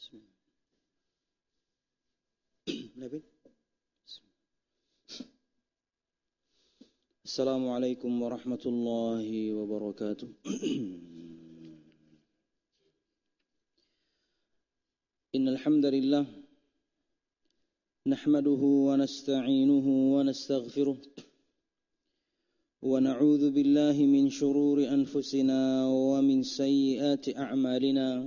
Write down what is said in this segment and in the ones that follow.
Assalamualaikum warahmatullahi wabarakatuh. Innal hamdalillah nahmaduhu wa nasta'inuhu wa nastaghfiruh wa na'udzu billahi min shururi anfusina wa min sayyiati a'malina.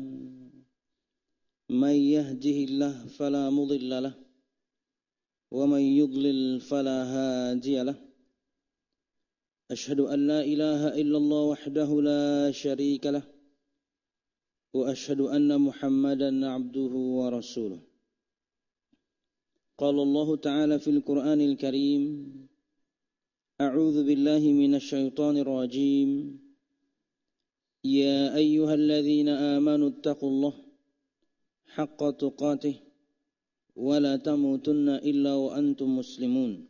May yahdihillahu fala mudilla lahu wa may yudlil fala hadiya lahu. Ashhadu an la ilaha illallah wahdahu la syarika lah wa ashhadu anna Muhammadan abduhu wa rasuluh. Qala Allah Ta'ala fil Qur'anil Karim, A'udzu billahi minasy syaithanir rajim. Ya ayyuhalladzina amanu taqullaha haqqa tuqatih wa la tamutunna illa wa antum muslimun.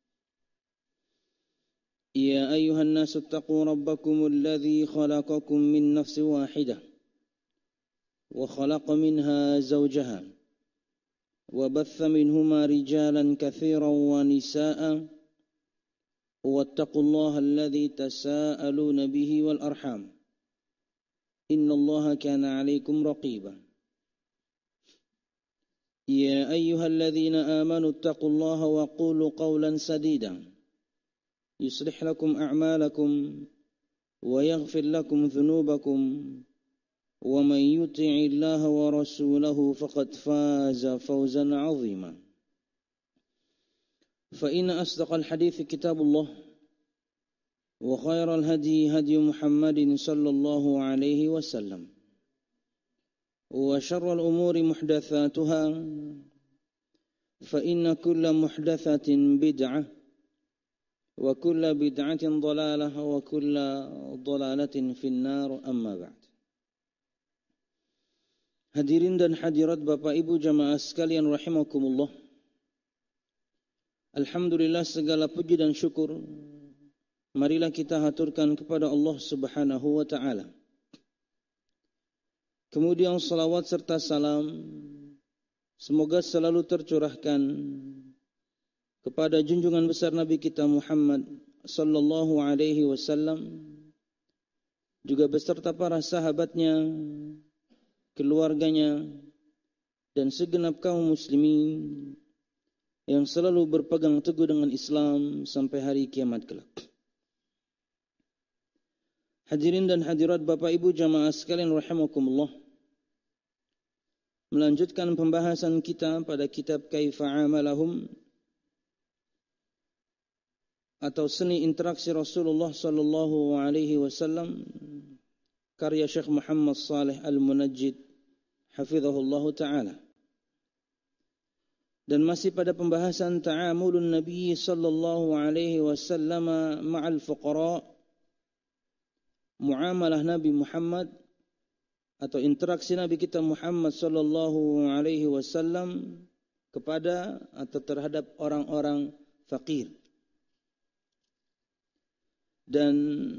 يا أيها الناس اتقوا ربكم الذي خلقكم من نفس واحدة وخلق منها زوجها وبث منهما رجالا كثيرا ونساء واتقوا الله الذي تساءلون به والأرحام إن الله كان عليكم رقيبا يا أيها الذين آمنوا اتقوا الله وقولوا قولا سديدا يصلح لكم أعمالكم ويغفر لكم ذنوبكم ومن يطع الله ورسوله فقد فاز فوزا عظيما فإن أصدق الحديث كتاب الله وخير الهدي هدي محمد صلى الله عليه وسلم وشر الأمور محدثاتها فإن كل محدثة بدعة wa kullu bid'atin dhalalah wa kullu dhalalatin finnar amma ba'd. Hadirin dan hadirat Bapak Ibu jamaah sekalian rahimakumullah. Alhamdulillah segala puji dan syukur marilah kita haturkan kepada Allah Subhanahu wa taala. Kemudian salawat serta salam semoga selalu tercurahkan kepada junjungan besar Nabi kita Muhammad sallallahu alaihi wasallam, juga beserta para sahabatnya, keluarganya, dan segenap kaum muslimin yang selalu berpegang teguh dengan Islam sampai hari kiamat kelak. Hadirin dan hadirat Bapak Ibu jamaah sekalian rahimakumullah. Melanjutkan pembahasan kita pada kitab Kaifa Amalahum atau seni interaksi Rasulullah sallallahu alaihi wasallam, karya Syekh Muhammad Saleh Al-Munajjid hafizahullah taala. Dan masih pada pembahasan ta'amulun Nabi sallallahu alaihi wasallam ma'al fuqara, muamalah Nabi Muhammad atau interaksi Nabi kita Muhammad sallallahu alaihi wasallam kepada atau terhadap orang-orang fakir. Dan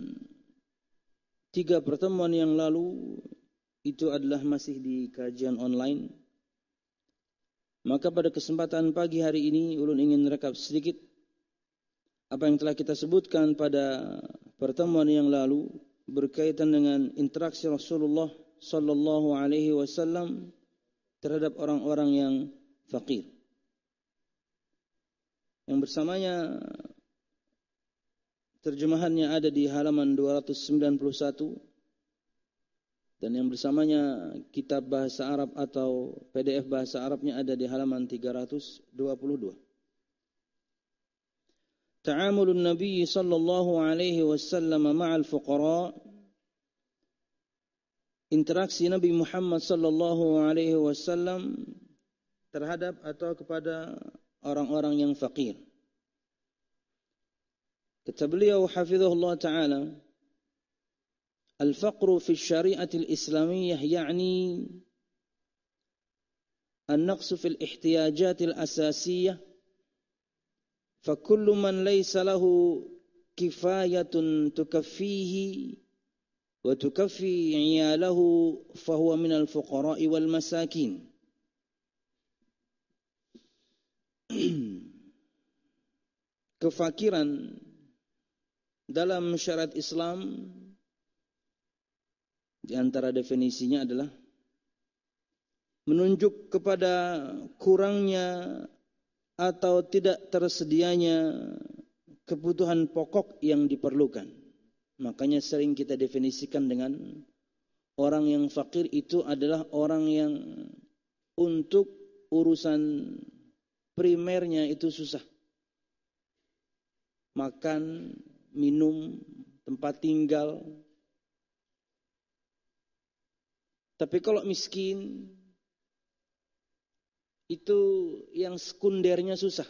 3 pertemuan yang lalu itu adalah masih di kajian online. Maka pada kesempatan pagi hari ini ulun ingin rekap sedikit apa yang telah kita sebutkan pada pertemuan yang lalu berkaitan dengan interaksi Rasulullah sallallahu alaihi wasallam terhadap orang-orang yang fakir. Yang bersamanya terjemahannya ada di halaman 291 dan yang bersamanya kitab bahasa Arab atau PDF bahasa Arabnya ada di halaman 322. Ta'amulun Nabi sallallahu alaihi wasallam ma'al fuqara, interaksi Nabi Muhammad sallallahu alaihi wasallam terhadap atau kepada orang-orang yang fakir. Kata beliau hafizahullah ta'ala, al-faqru fi syari'ati al-islamiyyah ya'ni an-naqsu fi al-ihtiyajat al-asasiyyah fa kullu man laysa lahu kifayatun tukaffihi wa tukaffi 'iyalahu fa huwa min al-fuqara'i wal masakin. kefakiran dalam syariat Islam di antara definisinya adalah menunjuk kepada kurangnya atau tidak tersedianya kebutuhan pokok yang diperlukan. Makanya sering kita definisikan dengan orang yang fakir itu adalah orang yang untuk urusan primernya itu susah. Makan, minum, tempat tinggal. Tapi kalau miskin, itu yang sekundernya susah.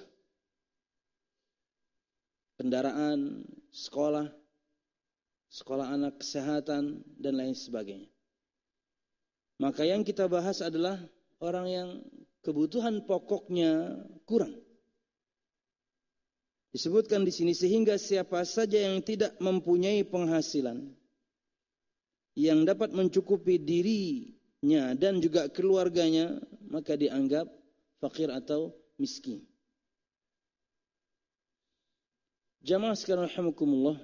Kendaraan, sekolah anak, kesehatan, dan lain sebagainya. Maka yang kita bahas adalah orang yang kebutuhan pokoknya kurang. Disebutkan di sini sehingga siapa saja yang tidak mempunyai penghasilan yang dapat mencukupi dirinya dan juga keluarganya, maka dianggap fakir atau miskin. Jamaah sekalian rahimakumullah,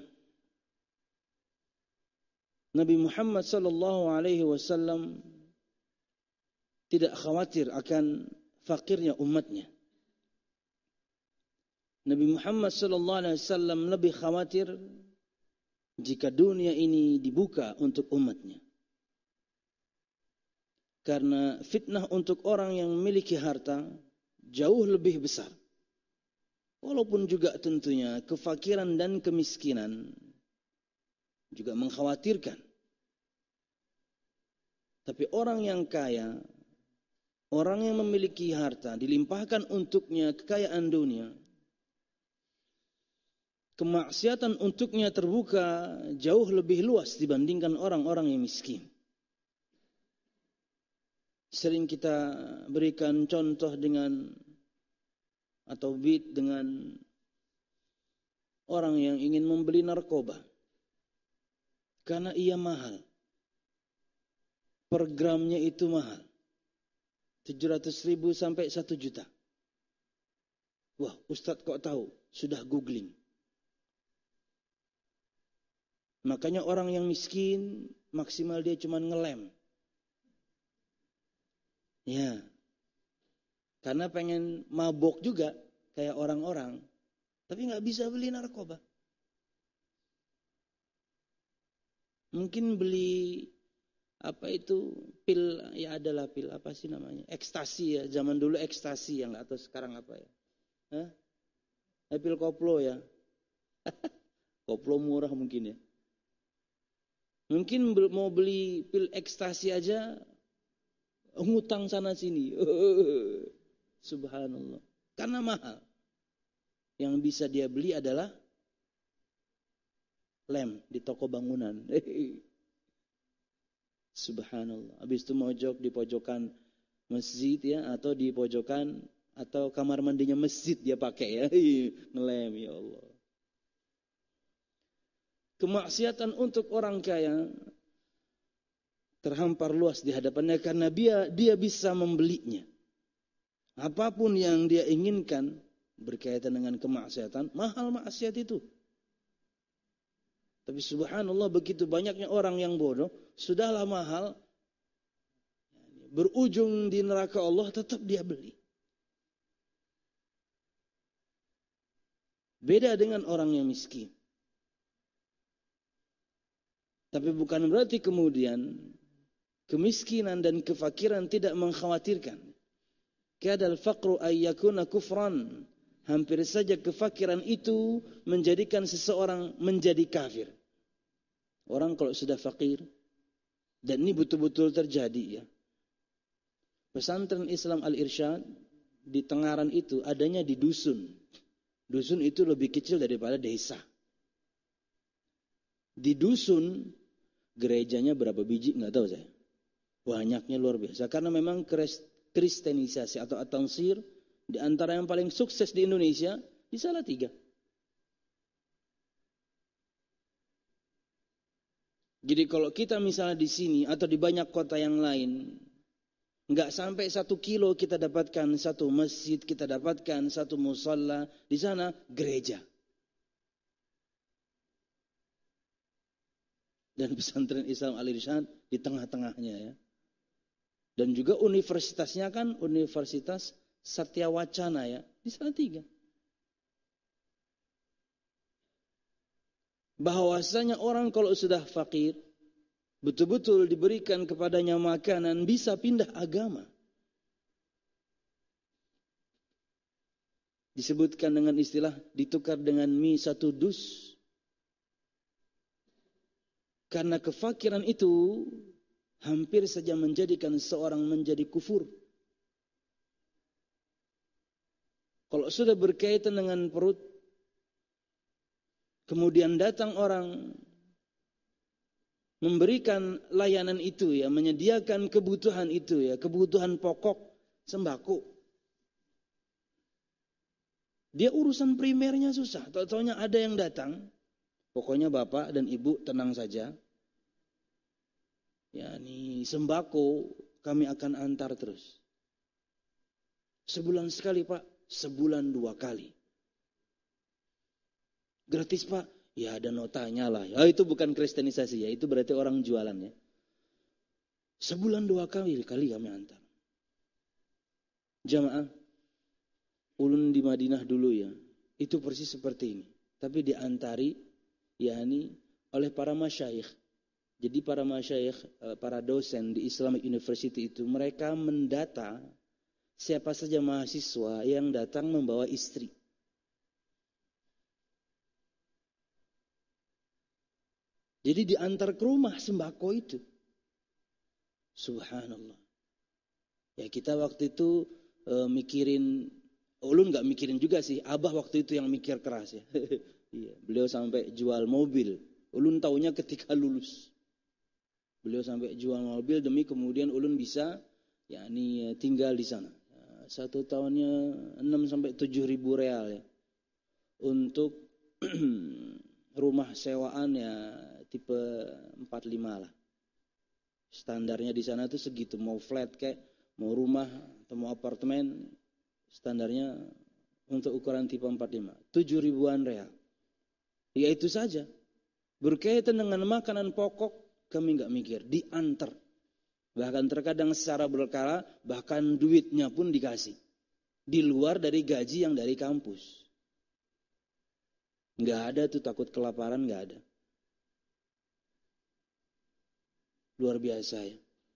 Nabi Muhammad sallallahu alaihi wasallam tidak khawatir akan fakirnya umatnya. Nabi Muhammad sallallahu alaihi wasallam lebih khawatir jika dunia ini dibuka untuk umatnya. Karena fitnah untuk orang yang memiliki harta jauh lebih besar. Walaupun juga tentunya kefakiran dan kemiskinan juga mengkhawatirkan. Tapi orang yang kaya, orang yang memiliki harta, dilimpahkan untuknya kekayaan dunia, kemaksiatan untuknya terbuka jauh lebih luas dibandingkan orang-orang yang miskin. Sering kita berikan contoh dengan atau bid dengan orang yang ingin membeli narkoba. Karena ia mahal. Per gramnya itu mahal. 700.000 sampai 1 juta. Wah, Ustadz kok tahu? Sudah googling. Makanya orang yang miskin maksimal dia cuma ngelem. Ya. Karena pengen mabok juga kayak orang-orang, tapi nggak bisa beli narkoba. Mungkin beli apa itu pil, ya adalah pil apa sih namanya? Ekstasi ya, zaman dulu ekstasi yang nggak tahu sekarang apa ya? Hah? Pil koplo ya. Koplo murah mungkin ya. Mungkin mau beli pil ekstasi aja ngutang sana sini. Subhanallah. Karena mahal. Yang bisa dia beli adalah lem di toko bangunan. Subhanallah. Habis itu mojok di pojokan masjid ya, atau di pojokan atau kamar mandinya masjid dia pakai ya. Ngelem, ya Allah. Kemaksiatan untuk orang kaya terhampar luas di hadapannya karena dia bisa membelinya. Apapun yang dia inginkan berkaitan dengan kemaksiatan, mahal maksiat itu. Tapi subhanallah begitu banyaknya orang yang bodoh, sudahlah mahal, berujung di neraka Allah tetap dia beli. Beda dengan orang yang miskin. Tapi bukan berarti kemudian kemiskinan dan kefakiran tidak mengkhawatirkan. Kadal faqru ayyakuna kufran. Hampir saja kefakiran itu menjadikan seseorang menjadi kafir. Orang kalau sudah fakir, dan ini betul-betul terjadi ya. Pesantren Islam Al-Irsyad di Tengaran itu adanya di dusun. Dusun itu lebih kecil daripada desa. Di dusun gerejanya berapa biji nggak tahu saya. Banyaknya luar biasa karena memang kristenisasi atau at-tansir di antara yang paling sukses di Indonesia di Salatiga. Jadi kalau kita misalnya di sini atau di banyak kota yang lain, nggak sampai 1 kilo kita dapatkan satu masjid, kita dapatkan satu musalla, di sana gereja. Dan pesantren Islam Al-Irsyad di tengah-tengahnya ya. Dan juga universitasnya kan Universitas Satya Wacana ya, di Salatiga. Bahwasanya orang kalau sudah fakir, betul-betul diberikan kepadanya makanan, bisa pindah agama. Disebutkan dengan istilah ditukar dengan mie satu dus. Karena kefakiran itu hampir saja menjadikan seorang menjadi kufur. Kalau sudah berkaitan dengan perut, kemudian datang orang memberikan layanan itu ya, menyediakan kebutuhan itu ya, kebutuhan pokok sembako. Dia urusan primernya susah, tahu-taunya ada yang datang. Pokoknya bapak dan ibu tenang saja. Ya, ini sembako kami akan antar terus. Sebulan sekali pak, sebulan 2 kali. Gratis pak, ya ada notanya lah. Ya, itu bukan kristenisasi ya, itu berarti orang jualan ya. Sebulan 2 kali kami antar. Jamaah, ulun di Madinah dulu ya, itu persis seperti ini. Tapi diantari, yakni oleh para masyayikh. Jadi para masyayikh, para dosen di Islamic University itu, mereka mendata siapa saja mahasiswa yang datang membawa istri. Jadi diantar ke rumah sembako itu. Subhanallah. Ya kita waktu itu mikirin, ulun gak mikirin juga sih, abah waktu itu yang mikir keras ya. Iya, beliau sampai jual mobil. Ulun taunya ketika lulus. Beliau sampai jual mobil demi kemudian ulun bisa yakni tinggal di sana. 1 tahunnya 6 sampai 7 ribu real ya. Untuk rumah sewaan ya tipe 45 lah. Standarnya di sana tuh segitu, mau flat kayak mau rumah atau mau apartemen, standarnya untuk ukuran tipe 45, 7 ribuan real. Ya itu saja. Berkaitan dengan makanan pokok kami nggak mikir, diantar. Bahkan terkadang secara berkala, bahkan duitnya pun dikasih. Di luar dari gaji yang dari kampus. Nggak ada tuh takut kelaparan, nggak ada. Luar biasa ya.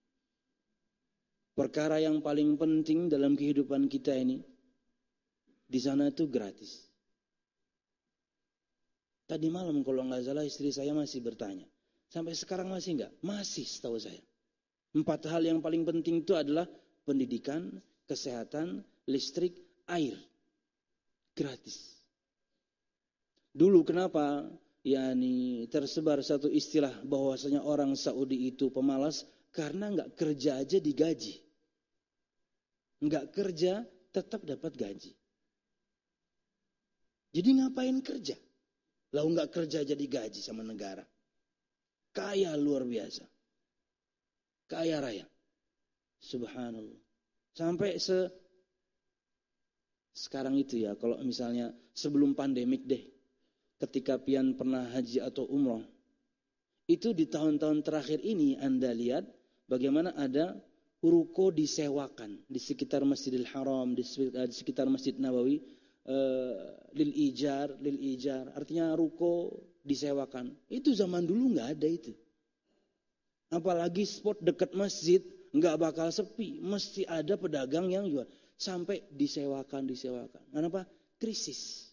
Perkara yang paling penting dalam kehidupan kita ini, di sana itu gratis. Tadi malam kalau nggak salah istri saya masih bertanya. Sampai sekarang masih enggak? Masih setahu saya. 4 hal yang paling penting itu adalah pendidikan, kesehatan, listrik, air. Gratis. Dulu kenapa yakni tersebar satu istilah bahwasanya orang Saudi itu pemalas karena enggak kerja aja digaji. Enggak kerja tetap dapat gaji. Jadi ngapain kerja? Lalu enggak kerja jadi gaji sama negara. Kaya luar biasa. Kaya raya. Subhanallah. Sampai sekarang itu ya, kalau misalnya sebelum pandemik deh, ketika pian pernah haji atau umroh, itu di tahun-tahun terakhir ini Anda lihat bagaimana ada ruko disewakan di sekitar Masjidil Haram, di sekitar Masjid Nabawi, lil ijar, artinya ruko disewakan. Itu zaman dulu nggak ada itu. Apalagi spot dekat masjid nggak bakal sepi, mesti ada pedagang yang jual. Sampai disewakan. Kenapa? Krisis.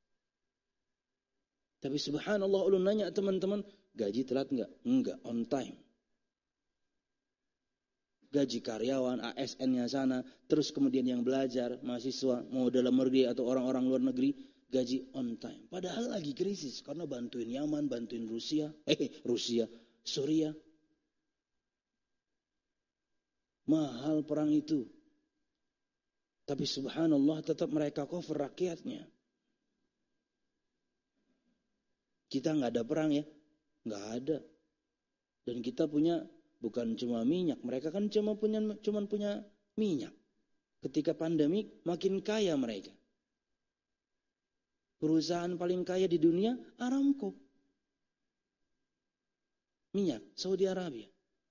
Tapi subhanallah, ulun nanya teman-teman, gaji telat nggak? Enggak, on time. Gaji karyawan, ASN-nya sana, terus kemudian yang belajar, mahasiswa, mau dalam negeri atau orang-orang luar negeri, gaji on time. Padahal lagi krisis, karena bantuin Yaman, bantuin Suriah. Mahal perang itu. Tapi subhanallah tetap mereka cover rakyatnya. Kita nggak ada perang ya? Nggak ada. Dan kita punya bukan cuma minyak, mereka kan cuma punya minyak. Ketika pandemi makin kaya mereka. Perusahaan paling kaya di dunia Aramco. minyak Saudi Arabia.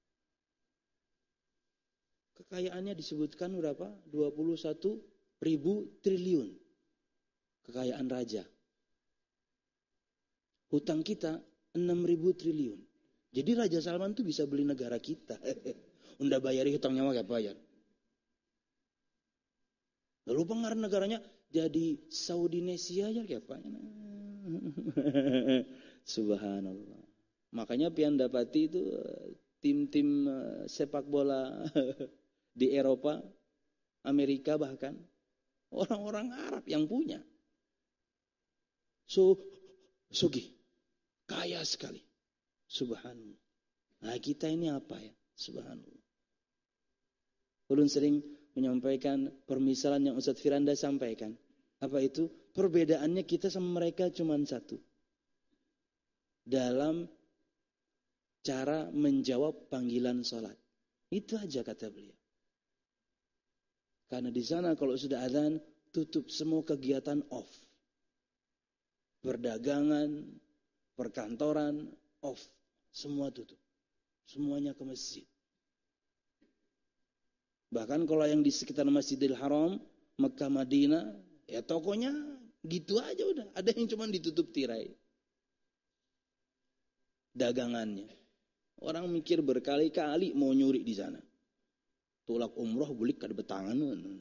Kekayaannya disebutkan berapa? 21.000 triliun. Kekayaan raja. Hutang kita 6.000 triliun. Jadi Raja Salman tuh bisa beli negara kita. Unda bayari hutangnya mah kayak bayar. Lalu pengaruh negaranya jadi Saudinesia aja kayak apa? Subhanallah. Makanya pian dapati itu tim-tim sepak bola di Eropa, Amerika bahkan orang-orang Arab yang punya. Sugih, kaya sekali. Subhanallah. Nah kita ini apa ya? Subhanallah. Ulun sering menyampaikan permisalan yang Ustaz Firanda sampaikan. Apa itu? Perbedaannya kita sama mereka cuma satu. Dalam cara menjawab panggilan sholat. Itu aja kata beliau. Karena di sana kalau sudah adzan, tutup semua kegiatan off. Perdagangan, perkantoran, off. Semua tutup. Semuanya ke masjid. Bahkan kalau yang di sekitar Masjidil Haram, Mekah, Madinah, ya tokonya gitu aja udah. Ada yang cuma ditutup tirai. Dagangannya. Orang mikir berkali-kali mau nyuri di sana. Tolak umroh bulik kada betangan.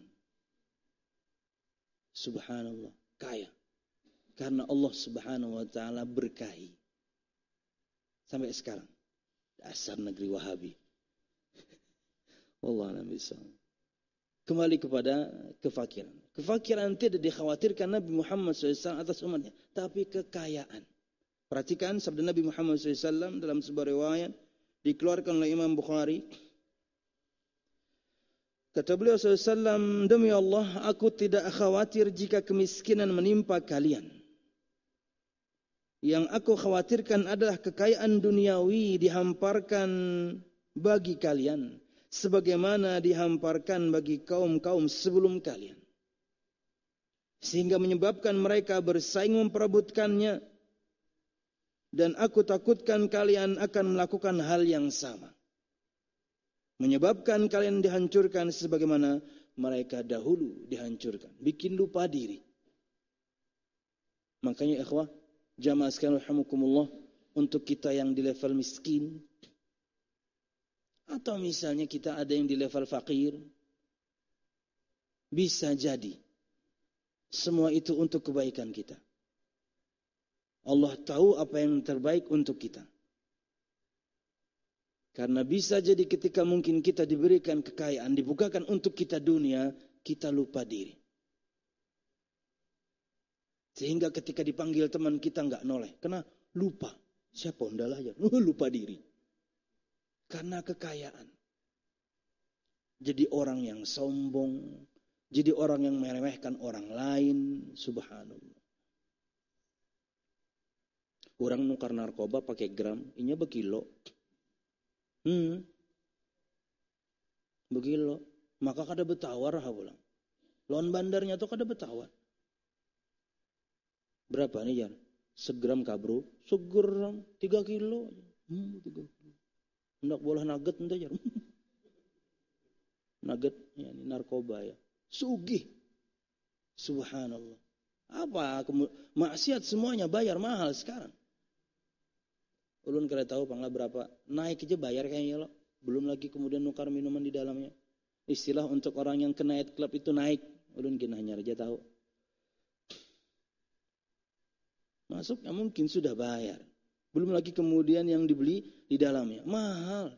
Subhanallah. Kaya. Karena Allah subhanahu wa ta'ala berkahi. Sampai sekarang. Dasar negeri Wahabi. Wallah alam bisawab. Kembali kepada kefakiran. Kefakiran tidak dikhawatirkan Nabi Muhammad SAW atas umatnya. Tapi kekayaan. Perhatikan sabda Nabi Muhammad SAW dalam sebuah riwayat. Dikeluarkan oleh Imam Bukhari. Kata beliau SAW, demi Allah, aku tidak khawatir jika kemiskinan menimpa kalian. Yang aku khawatirkan adalah kekayaan duniawi dihamparkan bagi kalian. Sebagaimana dihamparkan bagi kaum-kaum sebelum kalian. Sehingga menyebabkan mereka bersaing memperebutkannya. Dan aku takutkan kalian akan melakukan hal yang sama. Menyebabkan kalian dihancurkan sebagaimana mereka dahulu dihancurkan. Bikin lupa diri. Makanya ikhwah, jamaah sekalian rahimakumullah, untuk kita yang di level miskin, atau misalnya kita ada yang di level fakir, bisa jadi semua itu untuk kebaikan kita. Allah tahu apa yang terbaik untuk kita. Karena bisa jadi ketika mungkin kita diberikan kekayaan, dibukakan untuk kita dunia, kita lupa diri. Sehingga ketika dipanggil teman kita enggak noleh. Karena lupa. Siapa undalah ya? Lupa diri. Karena kekayaan. Jadi orang yang sombong. Jadi orang yang meremehkan orang lain. Subhanallah. Orang nukar narkoba pakai gram. Inya bekilo. Begilo. Maka kada betawar ha pulang. Lawan bandarnya tuh kada betawar. Berapa nih Jan? Segram kabro. Segram 3 kilo. 3 kilo. Hendak bola nugget entah Jan. Nugget ya, ini narkoba ya. Sugih. Subhanallah. Apa? Maksiat semuanya bayar mahal sekarang. Ulun kada tahu panglah berapa. Naik aja bayar kayaknya loh. Belum lagi kemudian nukar minuman di dalamnya. Istilah untuk orang yang ke night club itu naik. Ulun kena hanya aja tahu. Masuknya mungkin sudah bayar. Belum lagi kemudian yang dibeli di dalamnya. Mahal.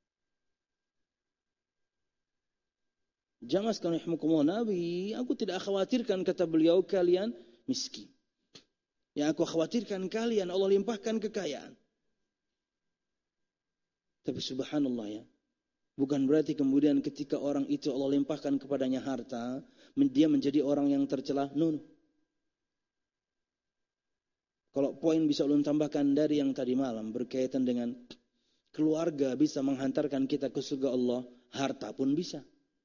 Jamaah sekalian rahimakumullah, Nabi, aku tidak khawatirkan kata beliau kalian miskin. Yang aku khawatirkan kalian Allah limpahkan kekayaan. Tapi subhanallah ya. Bukan berarti kemudian ketika orang itu Allah limpahkan kepadanya harta, dia menjadi orang yang tercela. No. Kalau poin bisa ulun tambahkan dari yang tadi malam berkaitan dengan keluarga bisa menghantarkan kita ke surga Allah, harta pun bisa.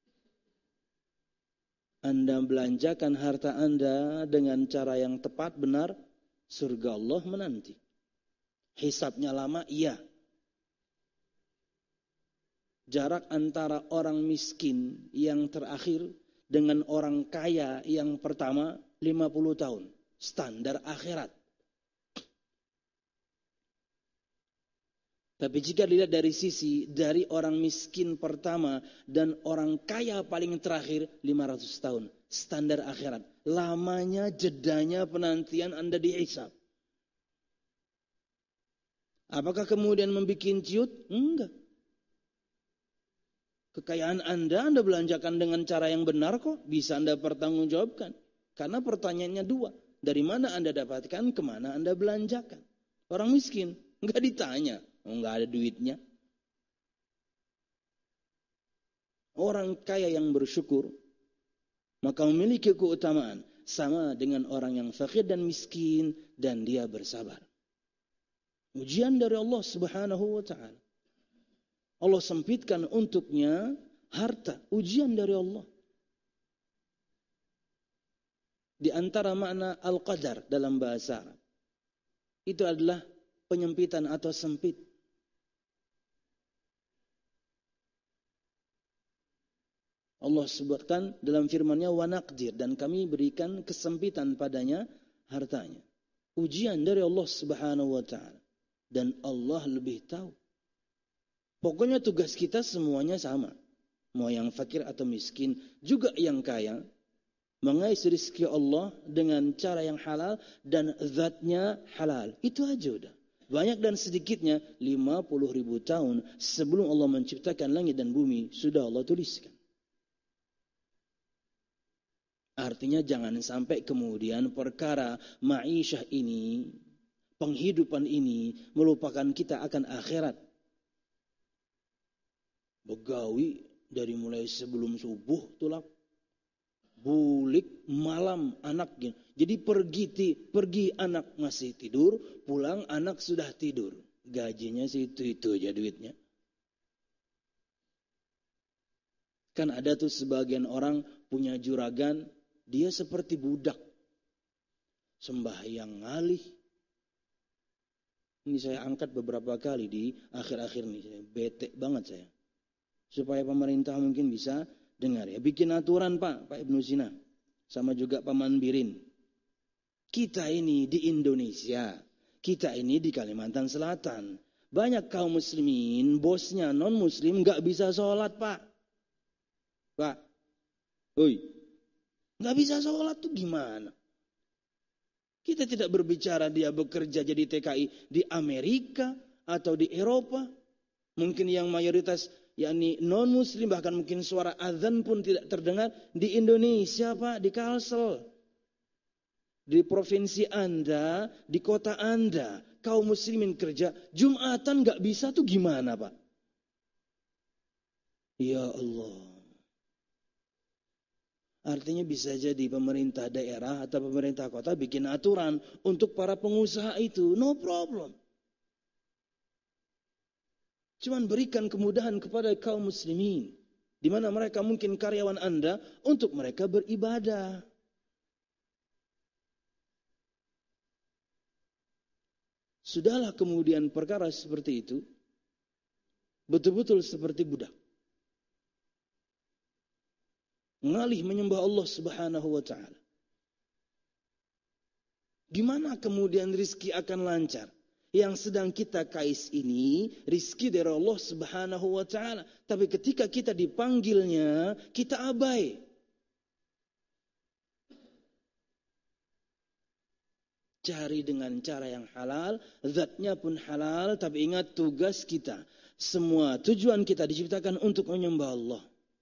Anda belanjakan harta Anda dengan cara yang tepat, benar, surga Allah menanti. Hisabnya lama, iya. jarak antara orang miskin yang terakhir dengan orang kaya yang pertama 50 tahun. Standar akhirat. Tapi jika dilihat dari sisi dari orang miskin pertama dan orang kaya paling terakhir 500 tahun. Standar akhirat. Lamanya jedanya penantian Anda dihisab. Apakah kemudian membuat ciut? Enggak. Kekayaan Anda belanjakan dengan cara yang benar kok. Bisa Anda pertanggungjawabkan. Karena pertanyaannya dua. Dari mana Anda dapatkan, kemana Anda belanjakan. Orang miskin, enggak ditanya. Enggak ada duitnya. Orang kaya yang bersyukur, maka memiliki keutamaan. Sama dengan orang yang fakir dan miskin, dan dia bersabar. Ujian dari Allah subhanahu wa ta'ala. Allah sempitkan untuknya harta. Ujian dari Allah. Di antara makna al-qadar dalam bahasa Arab. Itu adalah penyempitan atau sempit. Allah sebutkan dalam firman-Nya wa naqdir, dan kami berikan kesempitan padanya hartanya. Ujian dari Allah Subhanahu wa taala, dan Allah lebih tahu. Pokoknya tugas kita semuanya sama. Mau yang fakir atau miskin, juga yang kaya, mengais rezeki Allah dengan cara yang halal dan zatnya halal. Itu aja udah. Banyak dan sedikitnya 50.000 tahun sebelum Allah menciptakan langit dan bumi sudah Allah tuliskan. Artinya jangan sampai kemudian perkara ma'isyah ini, penghidupan ini melupakan kita akan akhirat. Begawi dari mulai sebelum subuh tulak, bulik malam anaknya. Jadi pergi anak masih tidur, pulang anak sudah tidur. Gajinya sih itu aja duitnya. Kan ada tuh sebagian orang punya juragan, dia seperti budak. Sembahyang ngalih. Ini saya angkat beberapa kali di akhir-akhir ini. Saya bete banget saya. Supaya pemerintah mungkin bisa dengar ya. Bikin aturan Pak Ibnu Sina. Sama juga Pak Manbirin. Kita ini di Indonesia. Kita ini di Kalimantan Selatan. Banyak kaum muslimin, bosnya non-muslim gak bisa sholat Pak. Pak. Oi. Gak bisa sholat tuh gimana? Kita tidak berbicara dia bekerja jadi TKI di Amerika atau di Eropa. Mungkin yang mayoritas yakni non-muslim, bahkan mungkin suara azan pun tidak terdengar di Indonesia Pak, di Kalsel. Di provinsi Anda, di kota Anda, kaum muslimin kerja, Jumatan gak bisa tuh gimana Pak? Ya Allah. Artinya bisa jadi pemerintah daerah atau pemerintah kota bikin aturan untuk para pengusaha itu. No problem. Cuman berikan kemudahan kepada kaum muslimin. Di mana mereka mungkin karyawan Anda untuk mereka beribadah. Sudahlah kemudian perkara seperti itu. Betul-betul seperti budak. Ngalih menyembah Allah Subhanahu wa ta'ala. Gimana kemudian rizki akan lancar? Yang sedang kita kais ini, rizki dari Allah Subhanahu wa ta'ala. Tapi ketika kita dipanggilnya, kita abai. Cari dengan cara yang halal, zatnya pun halal, tapi ingat tugas kita. Semua tujuan kita diciptakan untuk menyembah Allah.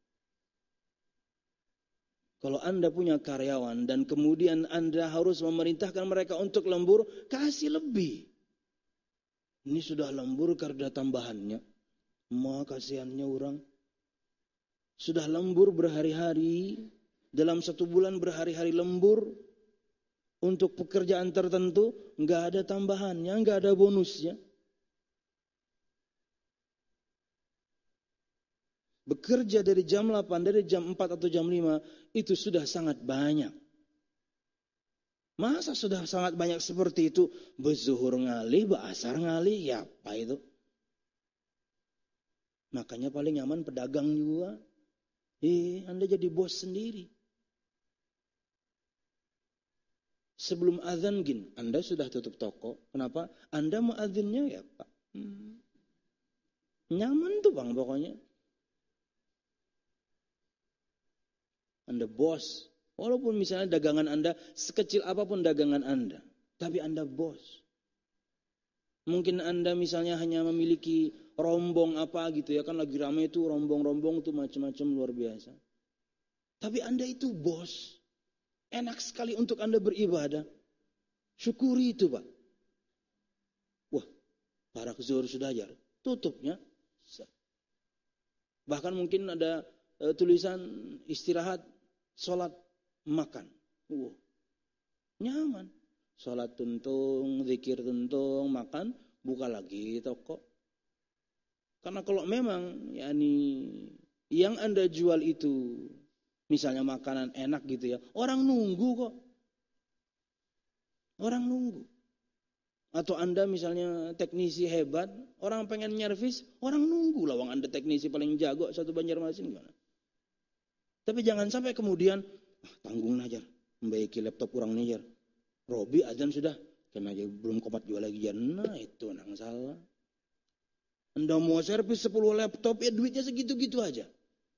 Kalau Anda punya karyawan dan kemudian Anda harus memerintahkan mereka untuk lembur, kasih lebih. Ini sudah lembur karena tambahannya. Ma kasihannya orang. Sudah lembur berhari-hari, dalam 1 bulan berhari-hari lembur. Untuk pekerjaan tertentu, nggak ada tambahannya, nggak ada bonusnya. Bekerja dari jam 8, dari jam 4 atau jam 5, itu sudah sangat banyak. Masa sudah sangat banyak seperti itu? Bezuhur ngalih, beasar ngalih, ya apa itu? Makanya paling nyaman pedagang juga. Anda jadi bos sendiri. Sebelum azan Anda sudah tutup toko. Kenapa? Anda mau azannya ya Pak. Nyaman tuh Bang pokoknya. Anda bos. Walaupun misalnya dagangan Anda sekecil apapun dagangan Anda. Tapi Anda bos. Mungkin Anda misalnya hanya memiliki rombong apa gitu ya. Kan lagi ramai itu rombong-rombong itu macam-macam luar biasa. Tapi Anda itu bos. Enak sekali untuk Anda beribadah. Syukuri itu Pak. Wah, para zuhur sudah ajar. Tutupnya. Bahkan mungkin ada tulisan istirahat, sholat, makan. Nyaman. Sholat tuntung, zikir tuntung, makan, buka lagi toko. Karena kalau memang yang Anda jual itu misalnya makanan enak gitu ya, orang nunggu kok. Orang nunggu. Atau Anda misalnya teknisi hebat, orang pengen nyervis, orang nunggu lah. Wong Anda teknisi paling jago satu Banjarmasin gimana? Tapi jangan sampai kemudian tanggung aja, membaiki laptop orang nih. Robi azan sudah, karena aja belum komat jual lagi ya. Nah itu nang salah. Anda mau servis 10 laptop ya duitnya segitu-gitu aja.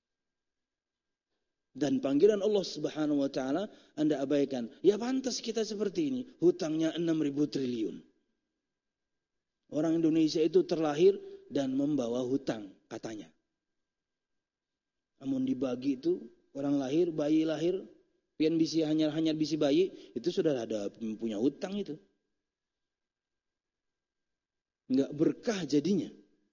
Dan panggilan Allah Subhanahu wa taala Anda abaikan. Ya pantas kita seperti ini, hutangnya 6.000 triliun. Orang Indonesia itu terlahir dan membawa hutang katanya. Namun dibagi itu orang lahir, bayi lahir, pian bisi hanya bisi bayi, itu sudah ada punya hutang itu. Enggak berkah jadinya.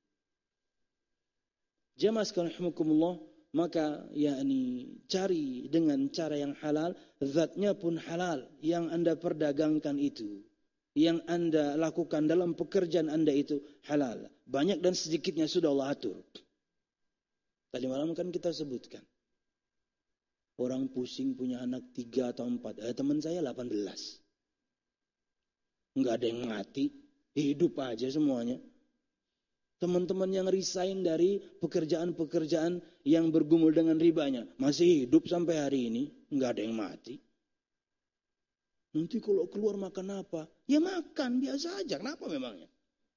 Jamaah sekalian rahimakumullah, maka cari dengan cara yang halal, zatnya pun halal yang Anda perdagangkan itu. Yang Anda lakukan dalam pekerjaan Anda itu halal. Banyak dan sedikitnya sudah Allah atur. Tadi malam kan kita sebutkan. Orang pusing punya anak 3 atau 4. Teman saya 18. Enggak ada yang mati. Hidup aja semuanya. Teman-teman yang resign dari pekerjaan-pekerjaan yang bergumul dengan ribanya. Masih hidup sampai hari ini. Enggak ada yang mati. Nanti kalau keluar makan apa? Ya makan, biasa aja. Kenapa memangnya?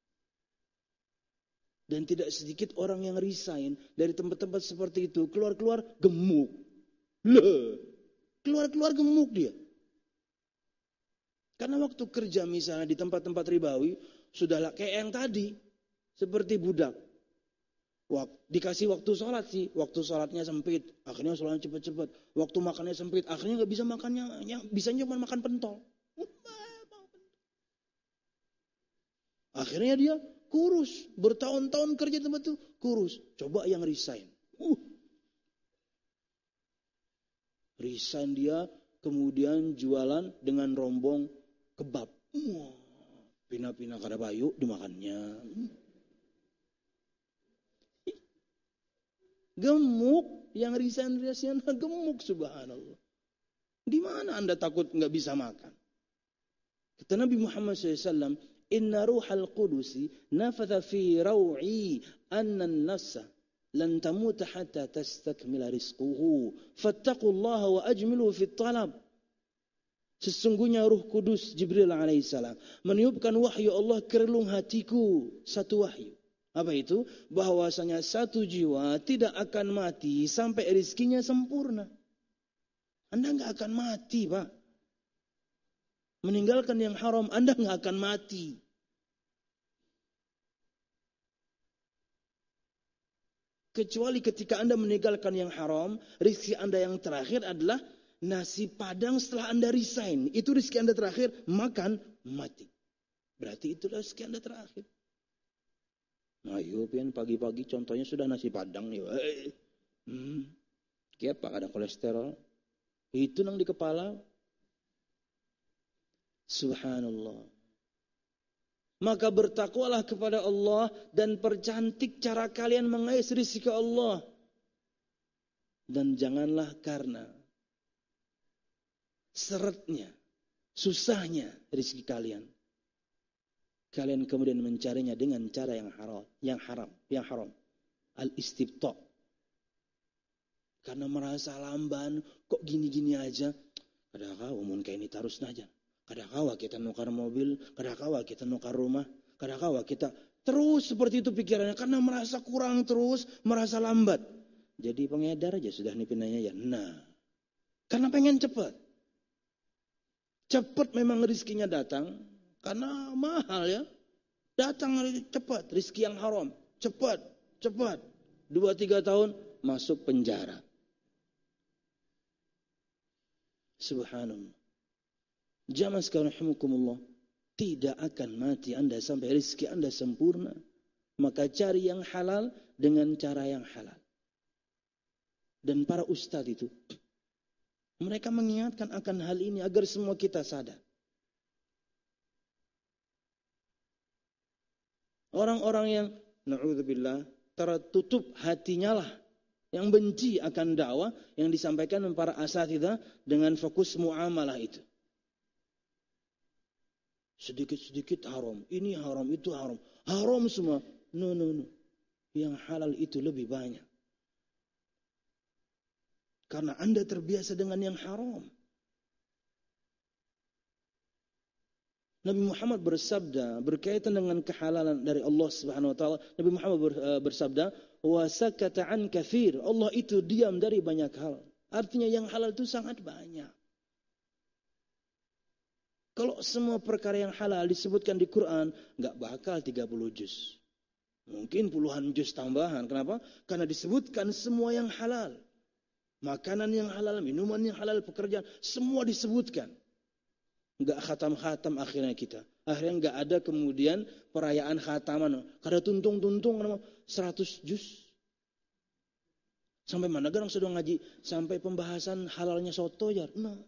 Dan tidak sedikit orang yang resign dari tempat-tempat seperti itu. Keluar-keluar gemuk. Keluar-keluar gemuk dia. Karena waktu kerja misalnya di tempat-tempat ribawi. Sudahlah kayak yang tadi. Seperti budak. Dikasih waktu sholat sih. Waktu sholatnya sempit. Akhirnya sholatnya cepat-cepat. Waktu makannya sempit. Akhirnya gak bisa makannya. Bisanya cuma makan pentol. Akhirnya dia kurus. Bertahun-tahun kerja di tempat itu. Kurus. Coba yang resign. Resign dia. Kemudian jualan dengan rombong kebab. Pina-pina kada bayu dimakannya. Gemuk, yang resign gemuk, subhanallah. Di mana Anda takut nggak bisa makan? Kata Nabi Muhammad SAW, Inna ruhal qudusi nafatha fi raw'i anna an-nafsa lan tamuta hatta tastakmila rizquhu. Fattaqullaha wa ajmilu fi talab. Sesungguhnya Ruh Kudus Jibril alaihissalam meniupkan wahyu Allah ke relung hatiku, satu wahyu. Apa itu? Bahwasanya satu jiwa tidak akan mati sampai rizkinya sempurna. Anda nggak akan mati, Pak. Meninggalkan yang haram, Anda nggak akan mati. Kecuali ketika Anda meninggalkan yang haram, rizki Anda yang terakhir adalah nasi padang setelah Anda resign. Itu rizki Anda terakhir, makan, mati. Berarti itulah rizki Anda terakhir. Ayo pian pagi-pagi contohnya sudah nasi padang nih. Kiat Pak ada kolesterol. Itu nang di kepala. Subhanallah. Maka bertakwalah kepada Allah dan percantik cara kalian mengais rezeki Allah. Dan janganlah karena seretnya, susahnya rezeki kalian kemudian mencarinya dengan cara yang haram. Al-istibta'. Karena merasa lamban, kok gini-gini aja. Kadang-kadang mun kayak ini terus naja. Kadang-kadang kita nukar mobil, kadang-kadang kita nukar rumah, kadang-kadang kita terus seperti itu pikirannya. Karena merasa kurang terus, merasa lambat. Jadi pengedar aja sudah nipinanya ya. Nah, karena pengen cepat. Cepat memang rizkinya datang. Karena mahal ya. Datang cepat, rizki yang haram. Cepat. 2-3 tahun masuk penjara. Subhanallah. Jamaah sekalian rahimakumullah, tidak akan mati Anda sampai rizki Anda sempurna. Maka cari yang halal dengan cara yang halal. Dan para ustadz itu, mereka mengingatkan akan hal ini agar semua kita sadar. Orang-orang yang na'udzubillah tertutup hatinya lah, yang benci akan dakwah yang disampaikan para asatidzah dengan fokus muamalah itu. Sedikit-sedikit haram, ini haram, itu haram. Haram semua. No. Yang halal itu lebih banyak. Karena Anda terbiasa dengan yang haram. Nabi Muhammad bersabda berkaitan dengan kehalalan dari Allah Subhanahu wa taala. Nabi Muhammad bersabda, "Wa sakata an katsir." Allah itu diam dari banyak hal. Artinya yang halal itu sangat banyak. Kalau semua perkara yang halal disebutkan di Quran, enggak bakal 30 juz. Mungkin puluhan juz tambahan. Kenapa? Karena disebutkan semua yang halal. Makanan yang halal, minuman yang halal, pekerjaan, semua disebutkan. Enggak khatam-khatam akhirnya kita. Akhirnya enggak ada kemudian perayaan khataman. Kada tuntung-tuntung 100 juz. Sampai mana orang sudah ngaji sampai pembahasan halalnya soto ya. Nah.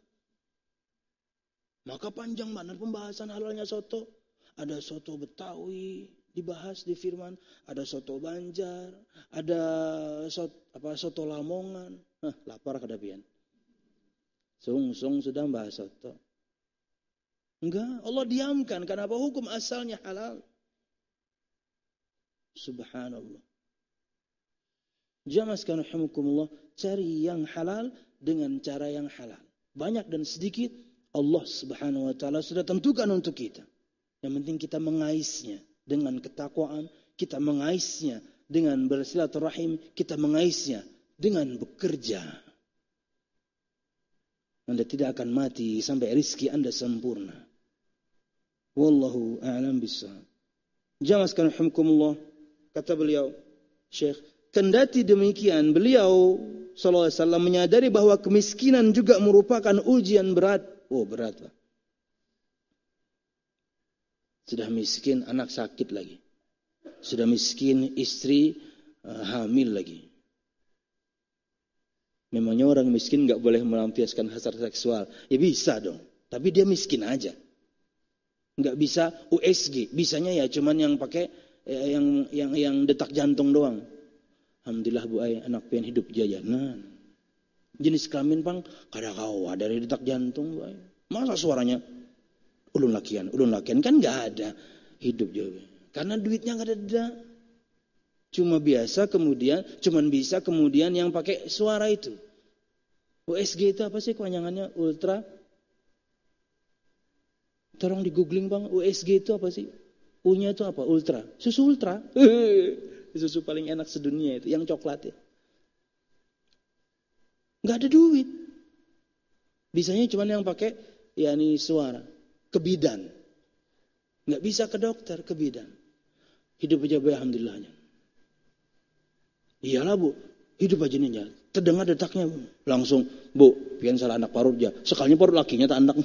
Maka panjang mana pembahasan halalnya soto. Ada soto Betawi dibahas di firman, ada soto Banjar, ada soto Lamongan. Lapar kada pian. Sung sudah bahas soto. Enggak, Allah diamkan. Kenapa? Hukum asalnya halal. Subhanallah. Jamaah sekalian rahimakumullah, cari yang halal dengan cara yang halal. Banyak dan sedikit Allah Subhanahu wa taala sudah tentukan untuk kita. Yang penting kita mengaisnya dengan ketakwaan, kita mengaisnya dengan bersilaturahim, kita mengaisnya dengan bekerja. Anda tidak akan mati sampai rizki Anda sempurna. Wallahu a'lam bishawab. Jamaah sekalian rahimakumullah, kata beliau Syekh, kendati demikian beliau sallallahu alaihi wasallam menyadari bahwa kemiskinan juga merupakan ujian berat. Oh, berat lah. Sudah miskin, anak sakit lagi. Sudah miskin, istri hamil lagi. Memangnya orang miskin enggak boleh melampiaskan hasrat seksual? Ya bisa dong, tapi dia miskin aja. Enggak bisa USG, bisanya ya cuman yang pakai yang detak jantung doang. Alhamdulillah Bu Ay, anak pian hidup jajanan. Jenis kelamin pang kada kawa dari detak jantung Bu Ay. Masa suaranya ulun lakian kan enggak ada hidup juga. Karena duitnya enggak ada. Cuma biasa kemudian cuman bisa kemudian yang pakai suara itu. USG itu apa sih kepanjangannya? Ultra. Tolong di googling bang, USG itu apa sih? U-nya itu apa? Ultra. Susu ultra. Susu paling enak sedunia itu, yang coklat ya. Nggak ada duit. Bisanya cuma yang pakai, yakni suara. Kebidan. Nggak bisa ke dokter, kebidan. Hidup aja baik alhamdulillahnya. Iyalah Bu, hidup aja nih. Terdengar detaknya langsung, Bu, pian salah anak parut ya. Sekalinya parut lakinya tak anak.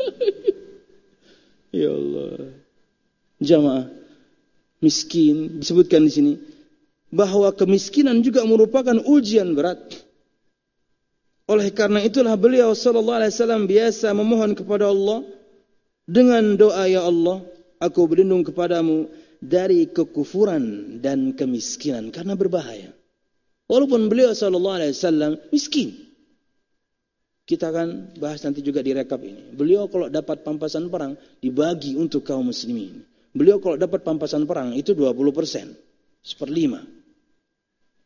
Ya Allah. Jamaah, miskin disebutkan di sini bahwa kemiskinan juga merupakan ujian berat. Oleh karena itulah beliau sallallahu alaihi wasallam biasa memohon kepada Allah dengan doa, ya Allah, aku berlindung kepadamu dari kekufuran dan kemiskinan karena berbahaya. Walaupun beliau sallallahu alaihi wasallam miskin. Kita akan bahas nanti juga di rekap ini. Beliau kalau dapat pampasan perang dibagi untuk kaum muslimin. Beliau kalau dapat pampasan perang itu 20%, 1/5.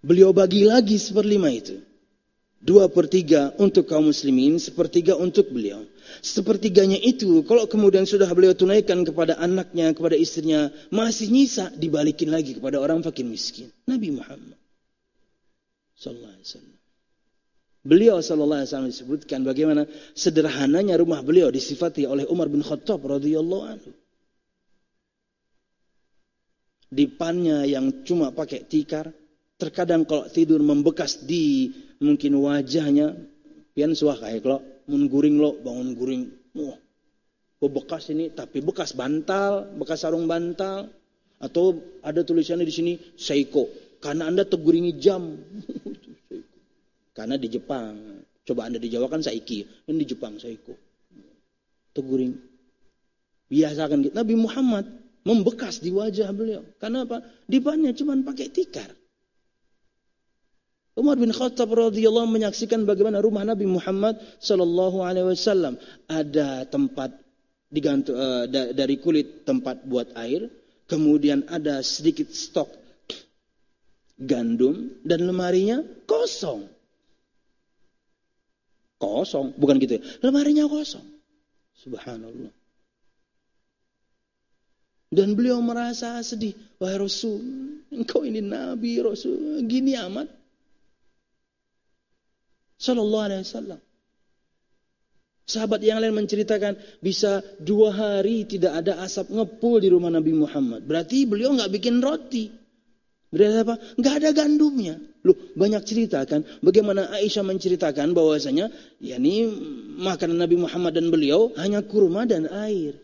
Beliau bagi lagi 1/5 itu. 2/3 untuk kaum muslimin, 1/3 untuk beliau. 1/3-nya itu kalau kemudian sudah beliau tunaikan kepada anaknya, kepada istrinya, masih nyisa, dibalikin lagi kepada orang fakir miskin. Nabi Muhammad sallallahu alaihi wasallam. Beliau sallallahu alaihi wasallam disebutkan bagaimana sederhananya rumah beliau disifati oleh Umar bin Khattab radhiyallahu anhu. Dipannya yang cuma pakai tikar, terkadang kalau tidur membekas di mungkin wajahnya, pian suah kayak kalau mun guring lo bangun guring, bekas ini, tapi bekas bantal, bekas sarung bantal, atau ada tulisannya di sini Seiko, karena Anda terguringi jam. Karena di Jepang, coba Anda di Jawa kan Saiki, ini di Jepang Seiko, terguring. Biasakan gitu. Nabi Muhammad membekas di wajah beliau, karena apa? Dipannya cuma pakai tikar. Umar bin Khattab radhiyallahu menyaksikan bagaimana rumah Nabi Muhammad sallallahu alaihi wasallam ada tempat digantung dari kulit, tempat buat air, kemudian ada sedikit stok gandum dan lemarinya kosong. Kosong, bukan gitu ya. Lemarinya kosong. Subhanallah. Dan beliau merasa sedih, wahai Rasul, engkau ini Nabi Rasul, gini amat. Sallallahu alaihi wasallam. Sahabat yang lain menceritakan bisa 2 hari tidak ada asap ngepul di rumah Nabi Muhammad. Berarti beliau nggak bikin roti. Berarti apa? Nggak ada gandumnya. Loh, banyak cerita kan. Bagaimana Aisyah menceritakan bahwasanya, yakni makanan Nabi Muhammad dan beliau hanya kurma dan air.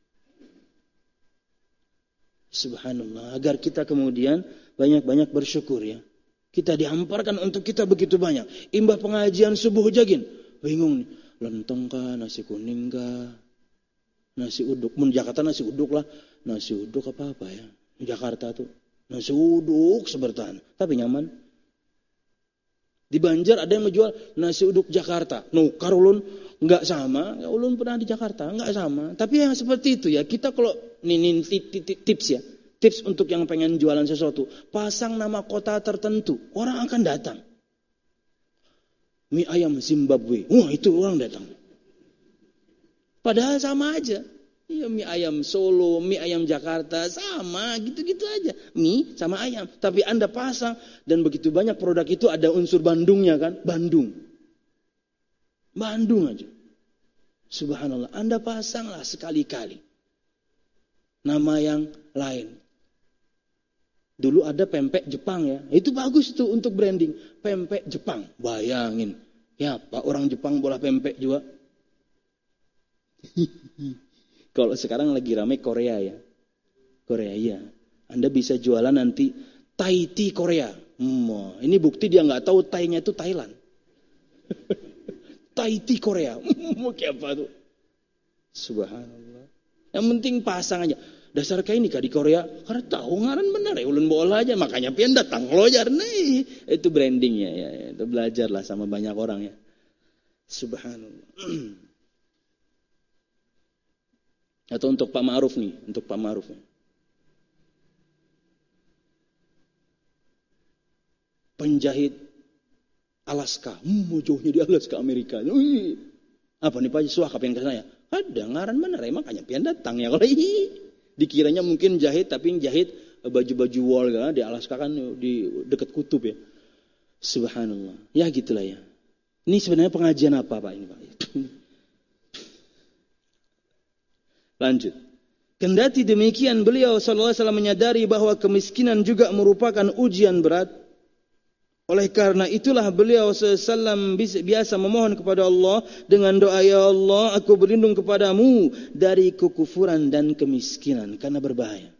Subhanallah. Agar kita kemudian banyak-banyak bersyukur ya. Kita dihamparkan untuk kita begitu banyak. Imbah pengajian subuh jagin. Bingung nih. Lontong kah, nasi kuning kah, nasi uduk. Di Jakarta nasi uduk lah. Nasi uduk apa-apa ya. Di Jakarta tuh. Nasi uduk sebertahan. Tapi nyaman. Di Banjar ada yang menjual nasi uduk Jakarta. Nukar ulun. Enggak sama. Ulun pernah di Jakarta. Enggak sama. Tapi yang seperti itu ya. Kita kalau, ini tips ya. Tips untuk yang pengen jualan sesuatu. Pasang nama kota tertentu. Orang akan datang. Mie ayam Zimbabwe. Wah, itu orang datang. Padahal sama aja. Iya, mie ayam Solo, mie ayam Jakarta. Sama, gitu-gitu aja. Mie sama ayam. Tapi Anda pasang. Dan begitu banyak produk itu ada unsur Bandungnya kan. Bandung aja. Subhanallah. Anda pasanglah sekali-kali nama yang lain. Dulu ada pempek Jepang ya. Itu bagus tuh untuk branding. Pempek Jepang. Bayangin. Ya Pak, orang Jepang bola pempek juga. Kalau sekarang lagi ramai Korea ya. Korea ya. Anda bisa jualan nanti Thai tea Korea. Ini bukti dia nggak tahu Thai-nya itu Thailand. Thai tea Korea. Mau kayak apa tuh? Subhanallah. Yang penting pasang aja. Dasar kayak ini kah di Korea? Karena tahu ngaran benar ya, ulun bola aja. Makanya pian datang lojar nih. Itu brandingnya ya. Itu belajarlah sama banyak orang ya. Subhanallah. Atau untuk Pak Ma'ruf nih. Untuk Pak Ma'ruf. Penjahit Alaska. Jauhnya di Alaska Amerika. Apa nih Pak Suah kapan ke sana ya? Ada ngaran benar ya. Makanya pian datang ya. Kalau dikiranya mungkin jahit, tapi jahit baju-baju wol kan di Alaska kan di dekat kutub ya. Subhanallah. Ya gitulah ya. Ini sebenarnya pengajian apa Pak ini Pak? Lanjut. Kendati demikian beliau sallallahu alaihi wasallam menyadari bahwa kemiskinan juga merupakan ujian berat. Oleh karena itulah beliau sallallahu biasa memohon kepada Allah dengan doa, ya Allah, aku berlindung kepadamu dari kekufuran dan kemiskinan karena berbahaya.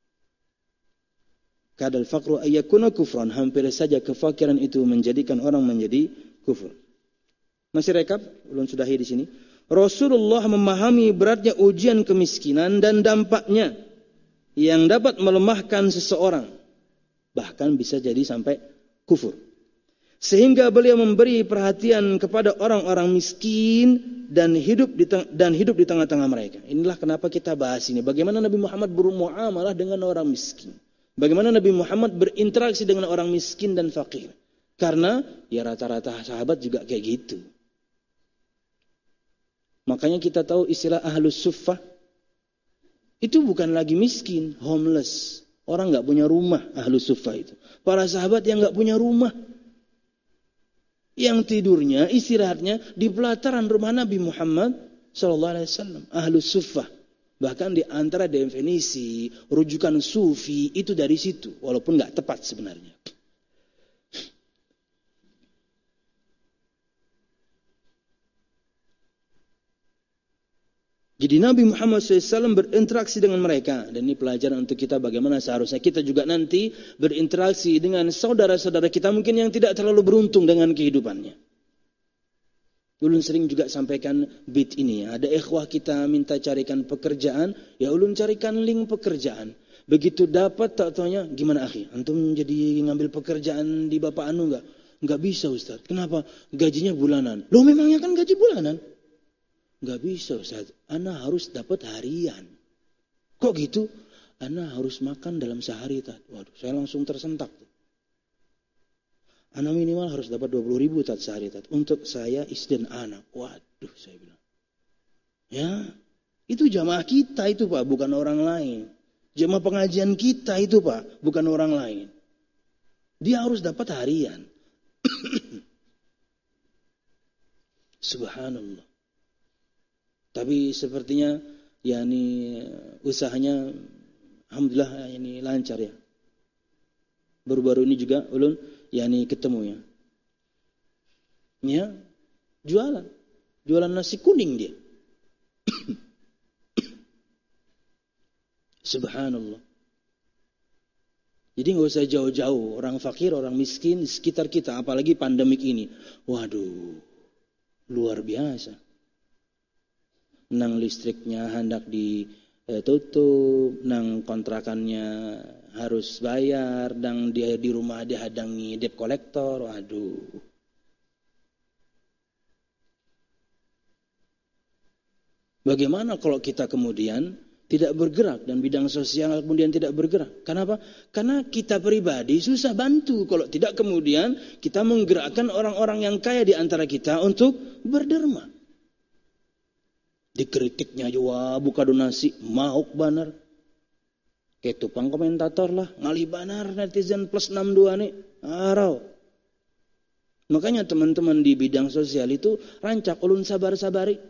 Kadal faqru ayyakuna kufran, hampir saja kefakiran itu menjadikan orang menjadi kufur. Masih rekap, belum sudahi di sini. Rasulullah memahami beratnya ujian kemiskinan dan dampaknya yang dapat melemahkan seseorang, bahkan bisa jadi sampai kufur. Sehingga beliau memberi perhatian kepada orang-orang miskin dan hidup di tengah-tengah mereka. Inilah kenapa kita bahas ini. Bagaimana Nabi Muhammad bermuamalah dengan orang miskin. Bagaimana Nabi Muhammad berinteraksi dengan orang miskin dan fakir. Karena ya rata-rata sahabat juga kayak gitu. Makanya kita tahu istilah ahlus suffah. Itu bukan lagi miskin, homeless. Orang gak punya rumah, ahlus suffah itu. Para sahabat yang gak punya rumah. Yang tidurnya, istirahatnya di pelataran rumah Nabi Muhammad SAW. Ahlus suffah. Bahkan di antara definisi rujukan sufi itu dari situ. Walaupun gak tepat sebenarnya. Jadi Nabi Muhammad SAW berinteraksi dengan mereka. Dan ini pelajaran untuk kita bagaimana seharusnya kita juga nanti berinteraksi dengan saudara-saudara kita mungkin yang tidak terlalu beruntung dengan kehidupannya. Ulun sering juga sampaikan bit ini. Ada ikhwah kita minta carikan pekerjaan. Ya ulun carikan link pekerjaan. Begitu dapat tak tanya, gimana akhi? Antum jadi ngambil pekerjaan di Bapak Anu enggak? Enggak bisa Ustaz. Kenapa? Gajinya bulanan. Loh memangnya kan gaji bulanan? Enggak bisa Ustaz, ana harus dapat harian. Kok gitu? Ana harus makan dalam sehari. Waduh, saya langsung tersentak. Ana minimal harus dapat 20.000 sehari. Untuk saya, istri dan anak. Waduh, saya bilang. Ya, itu jamaah kita itu Pak, bukan orang lain. Jamaah pengajian kita itu Pak, bukan orang lain. Dia harus dapat harian. Subhanallah. Tapi sepertinya yakni usahanya alhamdulillah yakni lancar ya. Baru-baru ini juga ulun yakni ketemu ya. Ya, jualan nasi kuning dia. Subhanallah. Jadi enggak usah jauh-jauh, orang fakir, orang miskin di sekitar kita, apalagi pandemik ini. Waduh, luar biasa. Nang listriknya hendak ditutup, nang kontrakannya harus bayar, nang dia di rumah dihadangi debt collector, waduh. Bagaimana kalau kita kemudian tidak bergerak dan bidang sosial kemudian tidak bergerak? Kenapa? Karena kita pribadi susah bantu kalau tidak kemudian kita menggerakkan orang-orang yang kaya di antara kita untuk berderma. Dikritiknya juga buka donasi mauk banar. Kayak tupang komentator lah, ngalih banar netizen plus 62 nih. Arau. Makanya teman-teman di bidang sosial itu rancak ulun sabar-sabari.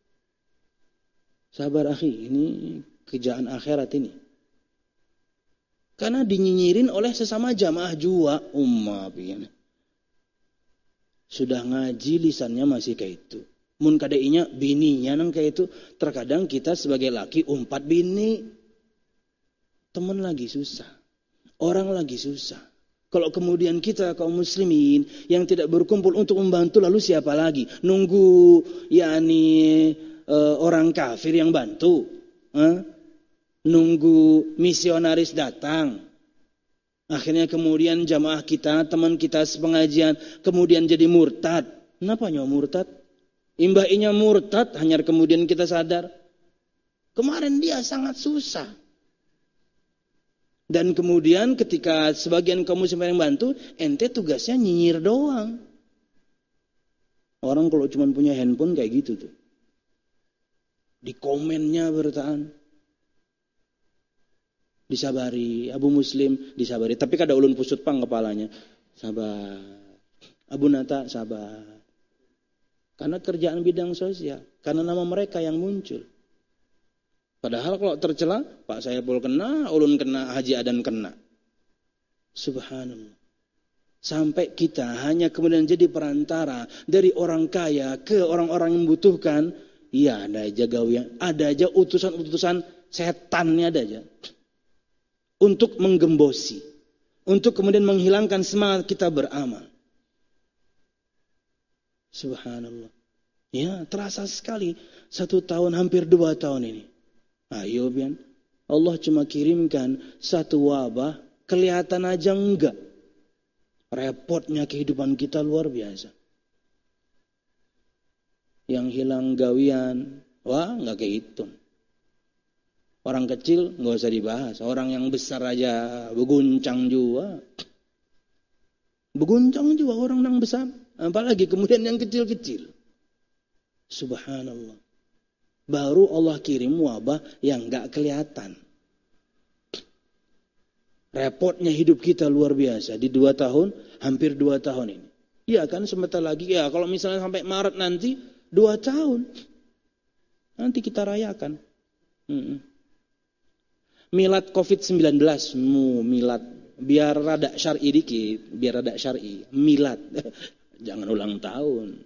Sabar akhi, ini kerjaan akhirat ini. Karena dinyinyirin oleh sesama jamaah jua ummah pian. Sudah ngaji lisannya masih kayak itu. Mun kadainya bininya nang kayak itu. Terkadang kita sebagai laki umpat bini. Teman lagi susah. Orang lagi susah. Kalau kemudian kita kaum muslimin yang tidak berkumpul untuk membantu, lalu siapa lagi? Nunggu yakni orang kafir yang bantu. Nunggu misionaris datang. Akhirnya kemudian jamaah kita, teman kita sepengajian kemudian jadi murtad. Kenapa nyawa murtad? Imbainya murtad, hanya kemudian kita sadar. Kemarin dia sangat susah. Dan kemudian ketika sebagian kaum muslimin yang bantu, ente tugasnya nyinyir doang. Orang kalau cuma punya handphone kayak gitu tuh. Di komennya bertahan. Disabari, Abu Muslim disabari. Tapi kada ulun pusut pang kepalanya. Sabar. Abu Nata sabar. Karena kerjaan bidang sosial. Karena nama mereka yang muncul. Padahal kalau tercela, Pak Saiful kena, ulun kena, Haji Adan kena. Subhanallah. Sampai kita hanya kemudian jadi perantara dari orang kaya ke orang-orang yang membutuhkan. Iya ada aja gawian. Ada aja utusan-utusan setannya ada aja. Untuk menggembosi. Untuk kemudian menghilangkan semangat kita beramal. Subhanallah. Ya, terasa sekali 1 tahun hampir 2 tahun ini. Ayo bian. Allah cuma kirimkan satu wabah, kelihatan aja enggak. Repotnya kehidupan kita luar biasa. Yang hilang gawian, wah enggak kehitung. Orang kecil nggak usah dibahas. Orang yang besar aja beguncang juga. Beguncang juga orang yang besar. Apalagi kemudian yang kecil-kecil. Subhanallah. Baru Allah kirim wabah yang nggak kelihatan. Repotnya hidup kita luar biasa. Di 2 tahun, hampir 2 tahun ini. Iya kan, sebentar lagi. Ya kalau misalnya sampai Maret nanti, 2 tahun. Nanti kita rayakan. Milad COVID-19. Milad. Biar rada syar'i dikit. Biar rada syar'i. Milad. Jangan ulang tahun.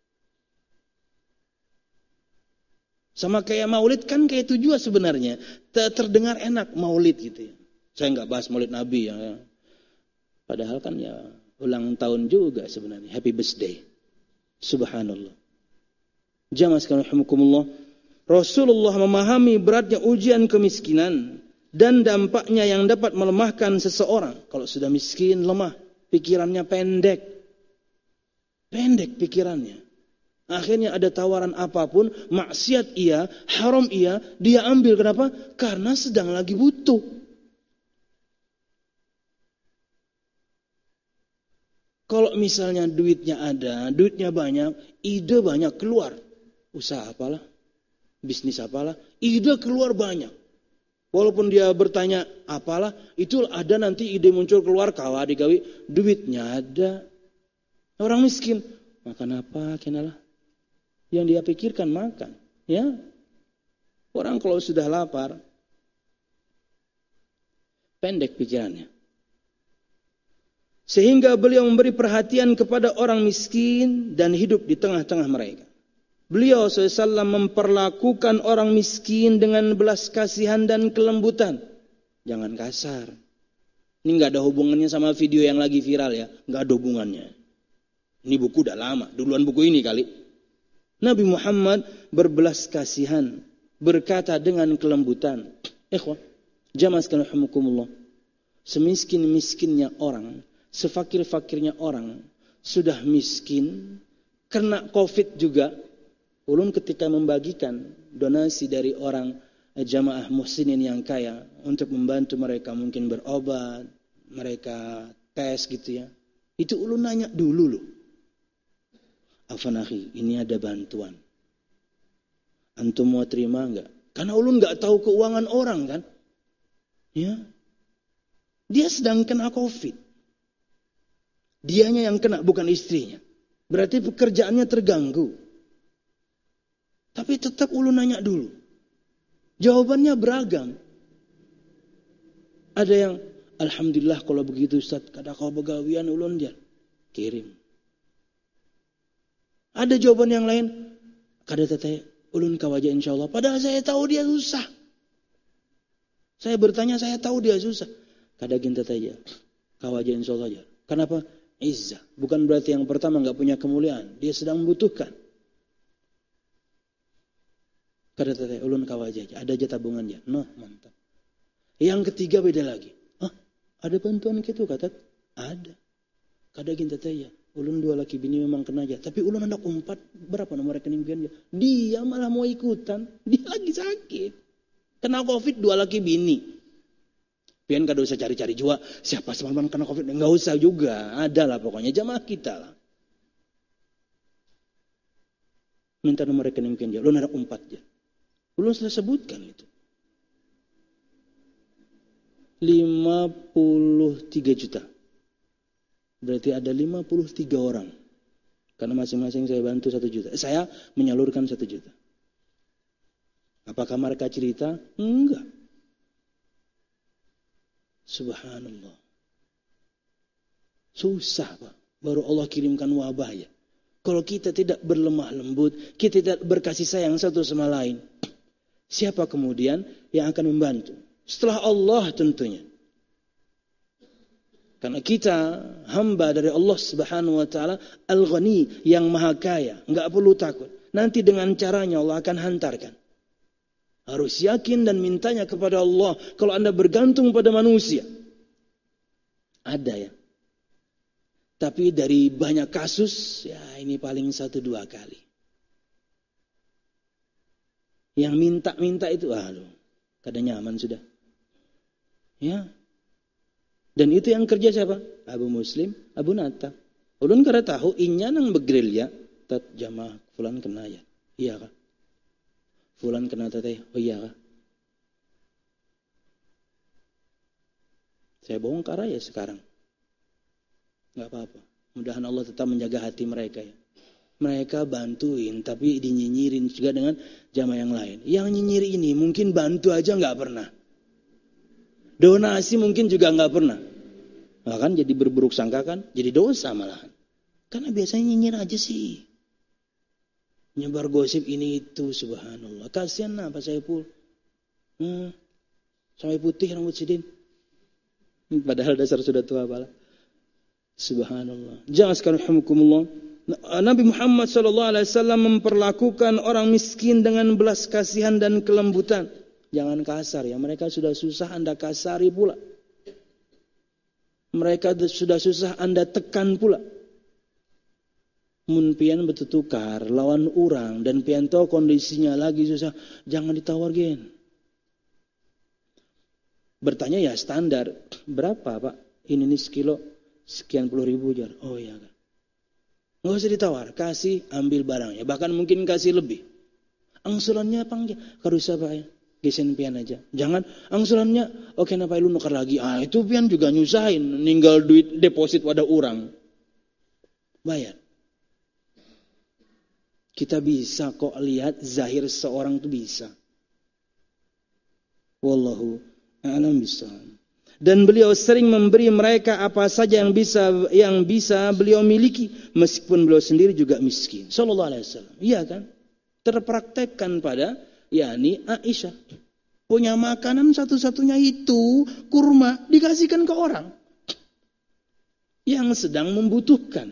Sama kayak maulid kan kayak itu juga sebenarnya. Terdengar enak maulid gitu ya. Saya nggak bahas maulid Nabi ya. Padahal kan ya ulang tahun juga sebenarnya. Happy birthday. Subhanallah. Jamaah sekalian rahimakumullah. Rasulullah memahami beratnya ujian kemiskinan dan dampaknya yang dapat melemahkan seseorang. Kalau sudah miskin, lemah. Pikirannya pendek. Pendek pikirannya. Akhirnya ada tawaran apapun, maksiat iya, haram iya, dia ambil. Kenapa? Karena sedang lagi butuh. Kalau misalnya duitnya ada, duitnya banyak, ide banyak keluar. Usaha apalah, bisnis apalah, ide keluar banyak. Walaupun dia bertanya apalah, itu ada nanti ide muncul keluar, kawa digawi, duitnya ada. Orang miskin, makan apa, kenalah. Yang dia pikirkan makan. Ya. Orang kalau sudah lapar, pendek pikirannya. Sehingga beliau memberi perhatian kepada orang miskin dan hidup di tengah-tengah mereka. Beliau SAW memperlakukan orang miskin dengan belas kasihan dan kelembutan. Jangan kasar. Ini gak ada hubungannya sama video yang lagi viral ya. Gak ada hubungannya. Ini buku udah lama. Duluan buku ini kali. Nabi Muhammad berbelas kasihan. Berkata dengan kelembutan. Ikhwah. Jamaah sekalian rahimakumullah. Semiskin-miskinnya orang. Sefakir-fakirnya orang sudah miskin, kena COVID juga. Ulun ketika membagikan donasi dari orang jamaah muhsinin yang kaya untuk membantu mereka mungkin berobat, mereka tes gitu ya. Itu ulun nanya dulu loh. Afwan akhi, ini ada bantuan. Antum mau terima enggak? Karena ulun enggak tahu keuangan orang kan. Ya. Dia sedang kena COVID. Dianya yang kena, bukan istrinya. Berarti pekerjaannya terganggu. Tapi tetap ulun nanya dulu. Jawabannya beragam. Ada yang, alhamdulillah kalau begitu Ustaz, kada kau begawian ulun dia. Kirim. Ada jawaban yang lain. Kada teteh, ulun kawaja insyaAllah. Padahal saya tahu dia susah. Saya bertanya, saya tahu dia susah. Kada ginta teteh, kawaja insyaAllah aja. Kenapa? Izzah. Bukan berarti yang pertama enggak punya kemuliaan. Dia sedang membutuhkan. Kada teteh, ulun kawaja aja. Ada aja tabungannya. Noh, mantap. Yang ketiga beda lagi. Ada bantuan gitu kata? Ada. Kada ginta teteh ya. Ulun 2 laki bini memang kena aja. Tapi ulun anak 4. Berapa nomor rekening pian dia? Dia malah mau ikutan. Dia lagi sakit. Kena COVID 2 laki bini. Pian kada usah cari-cari juga. Siapa semalam kena COVID? Enggak usah juga. Ada lah pokoknya. Jamaah kita lah. Minta nomor rekening pian dia. Ulun ada 4 aja. Ulun sudah sebutkan itu. 53 juta. Berarti ada 53 orang. Karena masing-masing saya bantu 1 juta. Saya menyalurkan 1 juta. Apakah mereka cerita? Enggak. Subhanallah. Susah Pak. Baru Allah kirimkan wabah ya. Kalau kita tidak berlemah lembut, kita tidak berkasih sayang satu sama lain, siapa kemudian yang akan membantu? Setelah Allah tentunya. Karena kita hamba dari Allah Subhanahu wa taala, Al-Ghani, yang maha kaya, enggak perlu takut. Nanti dengan caranya Allah akan hantarkan. Harus yakin dan mintanya kepada Allah. Kalau Anda bergantung pada manusia, ada ya. Tapi dari banyak kasus, ya ini paling 1-2 kali. Yang minta-minta itu, aduh, Kada nyaman sudah. Ya. Dan itu yang kerja siapa? Abu Muslim, Abu Nata. Ulun kada tahu inya nang begerilya tat jamaah fulan kena ya. Iya kah? Fulan kena teh. Oh iya kah? Saya bongkar ya sekarang. Enggak apa-apa. Mudahan Allah tetap menjaga hati mereka ya. Mereka bantuin tapi dinyinyirin juga dengan jamaah yang lain. Yang nyinyir ini mungkin bantu aja enggak pernah. Donasi mungkin juga enggak pernah. Bahkan jadi berburuk sangka kan, jadi dosa malahan. Karena biasanya nyinyir aja sih. Nyebar gosip ini itu, subhanallah. Kasihan lah Pak Saiful. Sampai putih rambut sidin. Padahal dasar sudah tua pala. Subhanallah. Jangan sekarang hamkumullah. Nabi Muhammad SAW memperlakukan orang miskin dengan belas kasihan dan kelembutan. Jangan kasar ya. Mereka sudah susah Anda kasari pula. Mereka sudah susah Anda tekan pula. Mun pian bertukar lawan orang dan pian tahu kondisinya lagi susah, jangan ditawar gen. Bertanya ya standar, berapa Pak? Ini nih sekilo sekian puluh ribu jar. Oh iya kan. Nggak usah ditawar, kasih ambil barangnya. Bahkan mungkin kasih lebih. Angsurannya apa enggak? Karusa Pak ya. Gesen pian aja. Jangan angsurannya oke napa lu nukar lagi. Itu pian juga nyusahin. Ninggal duit deposit pada orang. Bayar. Kita bisa kok lihat zahir seorang itu bisa. Wallahu a'lam bishawab. Dan beliau sering memberi mereka apa saja yang bisa beliau miliki meskipun beliau sendiri juga miskin. Sallallahu alaihi wasallam. Iya kan? Terpraktekkan pada yakni Aisyah. Punya makanan satu-satunya itu kurma dikasihkan ke orang yang sedang membutuhkan.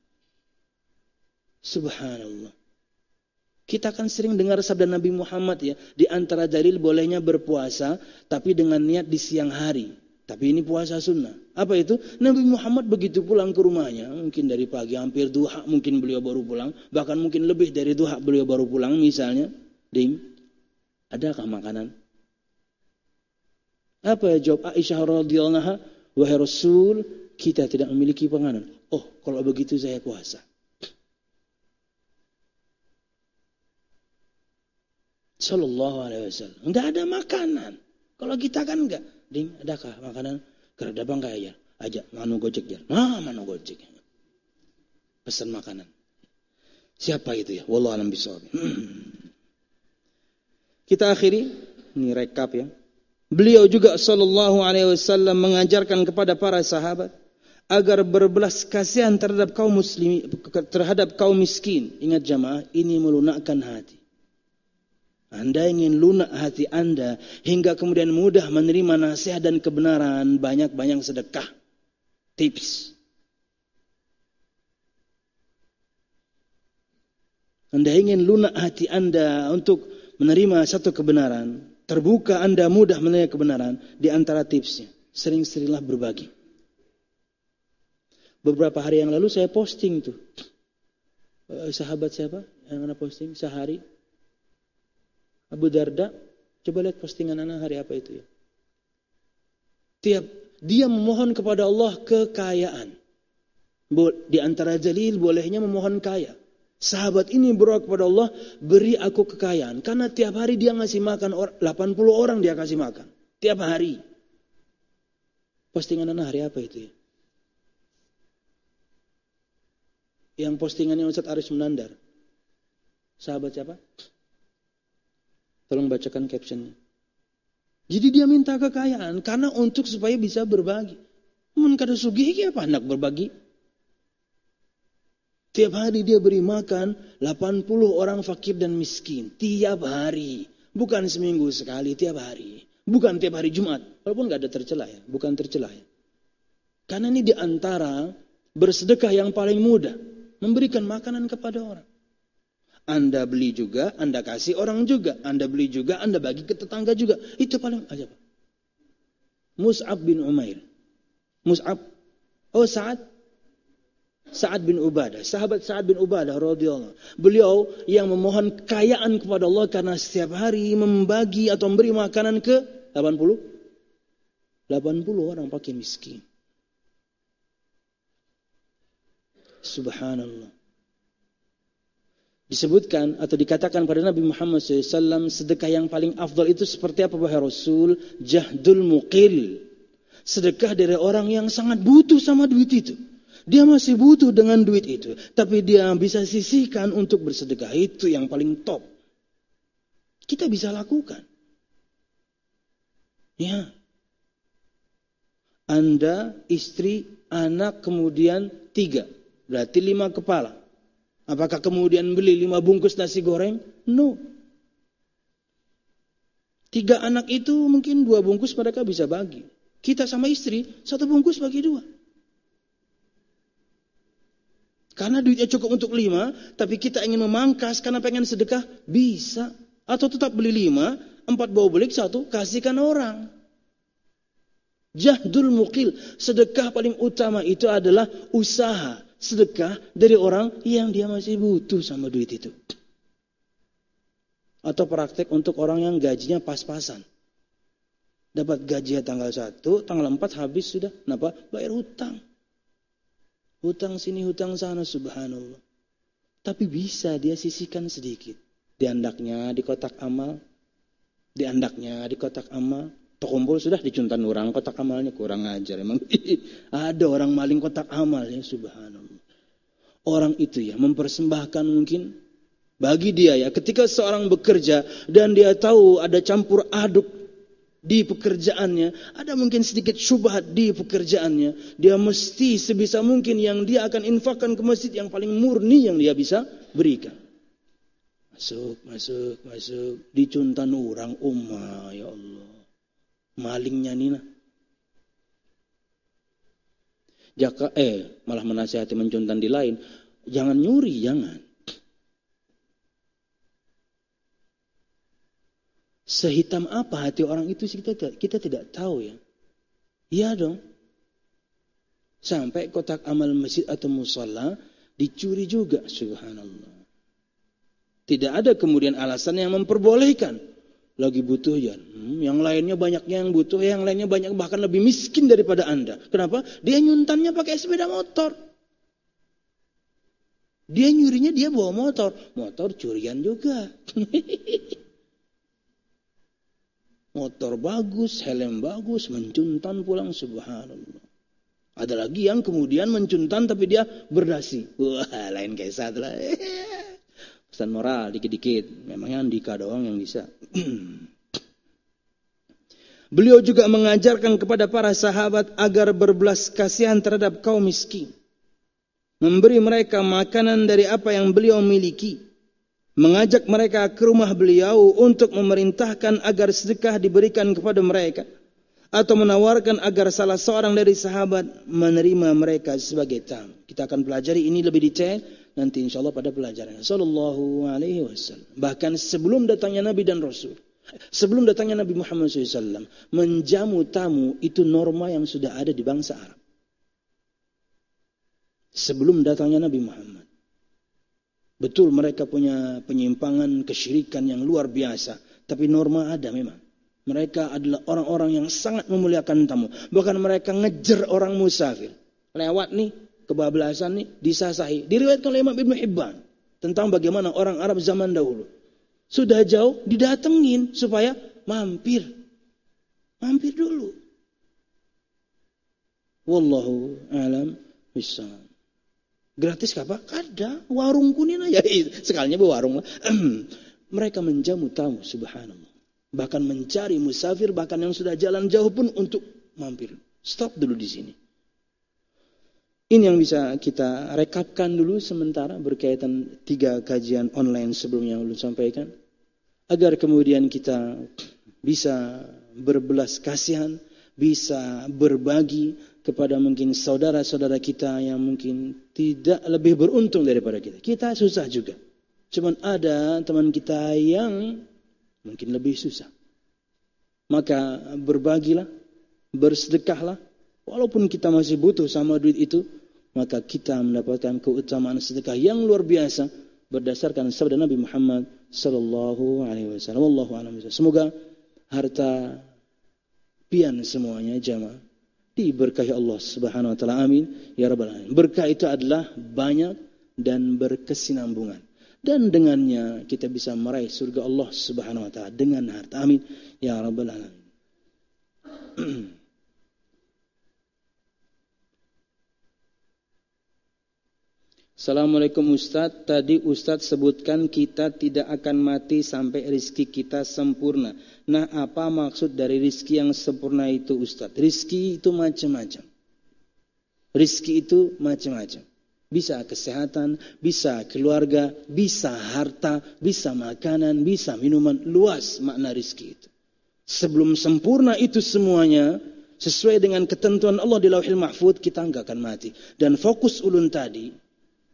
Subhanallah. Kita kan sering dengar sabda Nabi Muhammad ya, di antara dalil bolehnya berpuasa tapi dengan niat di siang hari. Tapi ini puasa sunnah. Apa itu? Nabi Muhammad begitu pulang ke rumahnya, mungkin dari pagi hampir duha mungkin beliau baru pulang, bahkan mungkin lebih dari duha beliau baru pulang misalnya. Ding, adakah makanan? Apa ya jawab Aisyah radhiyallahu anha? Wahai Rasul, kita tidak memiliki panganan. Oh, kalau begitu saya puasa. Sallallahu alaihi wasallam. Enggak ada makanan. Kalau kita kan enggak. Ding, adakah makanan? Kerada bang kayak ya. Ajak manu gojek ya. Manu gojek. Pesan makanan. Siapa itu ya? Wallahu a'lam bishawab. Kita akhiri. Ini rekap ya. Beliau juga sallallahu alaihi wasallam mengajarkan kepada para sahabat agar berbelas kasihan terhadap kaum muslimin, terhadap kaum miskin. Ingat jamaah, ini melunakkan hati. Anda ingin lunak hati Anda hingga kemudian mudah menerima nasihat dan kebenaran, banyak-banyak sedekah. Tips. Anda ingin lunak hati Anda untuk menerima satu kebenaran, terbuka Anda mudah menerima kebenaran, di antara tipsnya, sering-seringlah berbagi. Beberapa hari yang lalu saya posting tuh. Sahabat siapa yang Anda posting? Sehari. Abu Darda, coba lihat postingan anak hari apa itu ya. Dia memohon kepada Allah kekayaan. Di antara jalil bolehnya memohon kaya. Sahabat ini berdoa kepada Allah, beri aku kekayaan. Karena tiap hari dia ngasih makan 80 orang dia kasih makan. Tiap hari. Postingan anak hari apa itu ya. Yang postingannya Ustaz Aris Munandar. Sahabat siapa? Tolong bacakan captionnya. Jadi dia minta kekayaan karena untuk supaya bisa berbagi. Mun kada sugih apa hendak berbagi? Tiap hari dia beri makan 80 orang fakir dan miskin. Tiap hari. Bukan seminggu sekali, tiap hari. Bukan tiap hari Jumat. Walaupun gak ada tercela ya. Bukan tercela ya. Karena ini diantara bersedekah yang paling mudah. Memberikan makanan kepada orang. Anda beli juga, Anda kasih orang juga. Anda beli juga, Anda bagi ke tetangga juga. Itu paling aja Pak. Mus'ab bin Umair. Mus'ab. Oh Sa'ad. Sa'ad bin Ubadah. Sahabat Sa'ad bin Ubadah radhiyallahu. Beliau yang memohon kekayaan kepada Allah karena setiap hari membagi atau memberi makanan ke 80 orang fakir miskin. Subhanallah. Disebutkan atau dikatakan pada Nabi Muhammad SAW, sedekah yang paling afdal itu seperti apa wahai Rasul? Jahdul muqil. Sedekah dari orang yang sangat butuh sama duit itu. Dia masih butuh dengan duit itu, tapi dia bisa sisihkan untuk bersedekah. Itu yang paling top. Kita bisa lakukan. Ya. Anda, istri, anak, kemudian 3. Berarti 5 kepala. Apakah kemudian beli 5 bungkus nasi goreng? No. 3 anak itu mungkin 2 bungkus mereka bisa bagi. Kita sama istri 1 bungkus bagi 2. Karena duitnya cukup untuk 5, tapi kita ingin memangkas karena pengen sedekah, bisa. Atau tetap beli 5, 4 bawa belik, 1 kasihkan orang. Jahdul muqil. Sedekah paling utama itu adalah usaha. Sedekah dari orang yang dia masih butuh sama duit itu. Atau praktek untuk orang yang gajinya pas-pasan. Dapat gaji tanggal 1, tanggal 4 habis sudah. Kenapa? Bayar hutang. Hutang sini, hutang sana, subhanallah. Tapi bisa dia sisihkan sedikit. Di andaknya, di kotak amal. Di andaknya, di kotak amal. Kumpul sudah dicuntan orang, kotak amalnya kurang ajar. Emang ada orang maling kotak amalnya, subhanallah. Orang itu ya mempersembahkan mungkin bagi dia ya. Ketika seorang bekerja dan dia tahu ada campur aduk di pekerjaannya, ada mungkin sedikit syubhat di pekerjaannya, dia mesti sebisa mungkin yang dia akan infakkan ke masjid yang paling murni yang dia bisa berikan. Masuk. Dicuntan orang, ya Allah. Malingnya Nina. Malah menasihati mencuntan di lain. Jangan nyuri, jangan. Sehitam apa hati orang itu kita tidak tahu ya. Iya dong. Sampai kotak amal masjid atau musalla dicuri juga, subhanallah. Tidak ada kemudian alasan yang memperbolehkan. Lagi butuh ya. Yang lainnya banyaknya yang butuh, yang lainnya banyak bahkan lebih miskin daripada Anda. Kenapa? Dia nyuntannya pakai sepeda motor. Dia nyurinya dia bawa motor. Motor curian juga. Motor bagus, helm bagus, mencuntan pulang, subhanallah. Ada lagi yang kemudian mencuntan tapi dia berdasi. Wah, lain kisah lah. Pesan moral dikit-dikit. Memangnya Andika doang yang bisa. Beliau juga mengajarkan kepada para sahabat agar berbelas kasihan terhadap kaum miskin. Memberi mereka makanan dari apa yang beliau miliki. Mengajak mereka ke rumah beliau untuk memerintahkan agar sedekah diberikan kepada mereka. Atau menawarkan agar salah seorang dari sahabat menerima mereka sebagai tamu. Kita akan pelajari ini lebih detail nanti insyaallah pada pelajaran sallallahu alaihi wasallam. Bahkan sebelum datangnya Nabi dan Rasul, sebelum datangnya Nabi Muhammad SAW, menjamu tamu itu norma yang sudah ada di bangsa Arab. Sebelum datangnya Nabi Muhammad. Betul mereka punya penyimpangan kesyirikan yang luar biasa, tapi norma ada memang. Mereka adalah orang-orang yang sangat memuliakan tamu. Bahkan mereka ngejar orang musafir. Lewat nih, kebablasan nih, disasahi. Diriwayatkan oleh Imam Ibn Hibban tentang bagaimana orang Arab zaman dahulu. Sudah jauh, didatengin supaya mampir. Mampir dulu. Wallahu a'lam bishawab. Gratis apa? Ada. Warung kunin aja. Sekalinya berwarung. Mereka menjamu tamu, subhanallah. Bahkan mencari musafir, bahkan yang sudah jalan jauh pun untuk mampir. Stop dulu di sini. Ini yang bisa kita rekapkan dulu sementara berkaitan 3 kajian online sebelumnya yang belum sampaikan. Agar kemudian kita bisa berbelas kasihan, bisa berbagi kepada mungkin saudara-saudara kita yang mungkin tidak lebih beruntung daripada kita. Kita susah juga. Cuman ada teman kita yang mungkin lebih susah. Maka berbagilah, bersedekahlah. Walaupun kita masih butuh sama duit itu, maka kita mendapatkan keutamaan sedekah yang luar biasa berdasarkan sabda Nabi Muhammad sallallahu alaihi wasallam. Wallahu a'lam. Semoga harta pian semuanya jamaah diberkahi Allah Subhanahu wa taala. Amin ya rabbal alamin. Berkah itu adalah banyak dan berkesinambungan. Dan dengannya kita bisa meraih surga Allah Subhanahu wa taala dengan harta. Amin ya rabbal alamin. Assalamualaikum Ustaz. Tadi Ustaz sebutkan kita tidak akan mati sampai rizki kita sempurna. Nah, apa maksud dari rizki yang sempurna itu Ustaz? Rizki itu macam-macam. Rizki itu macam-macam. Bisa kesehatan, bisa keluarga, bisa harta, bisa makanan, bisa minuman. Luas makna rizki itu. Sebelum sempurna itu semuanya, sesuai dengan ketentuan Allah di Lauhil Mahfuz, kita enggak akan mati. Dan fokus ulun tadi,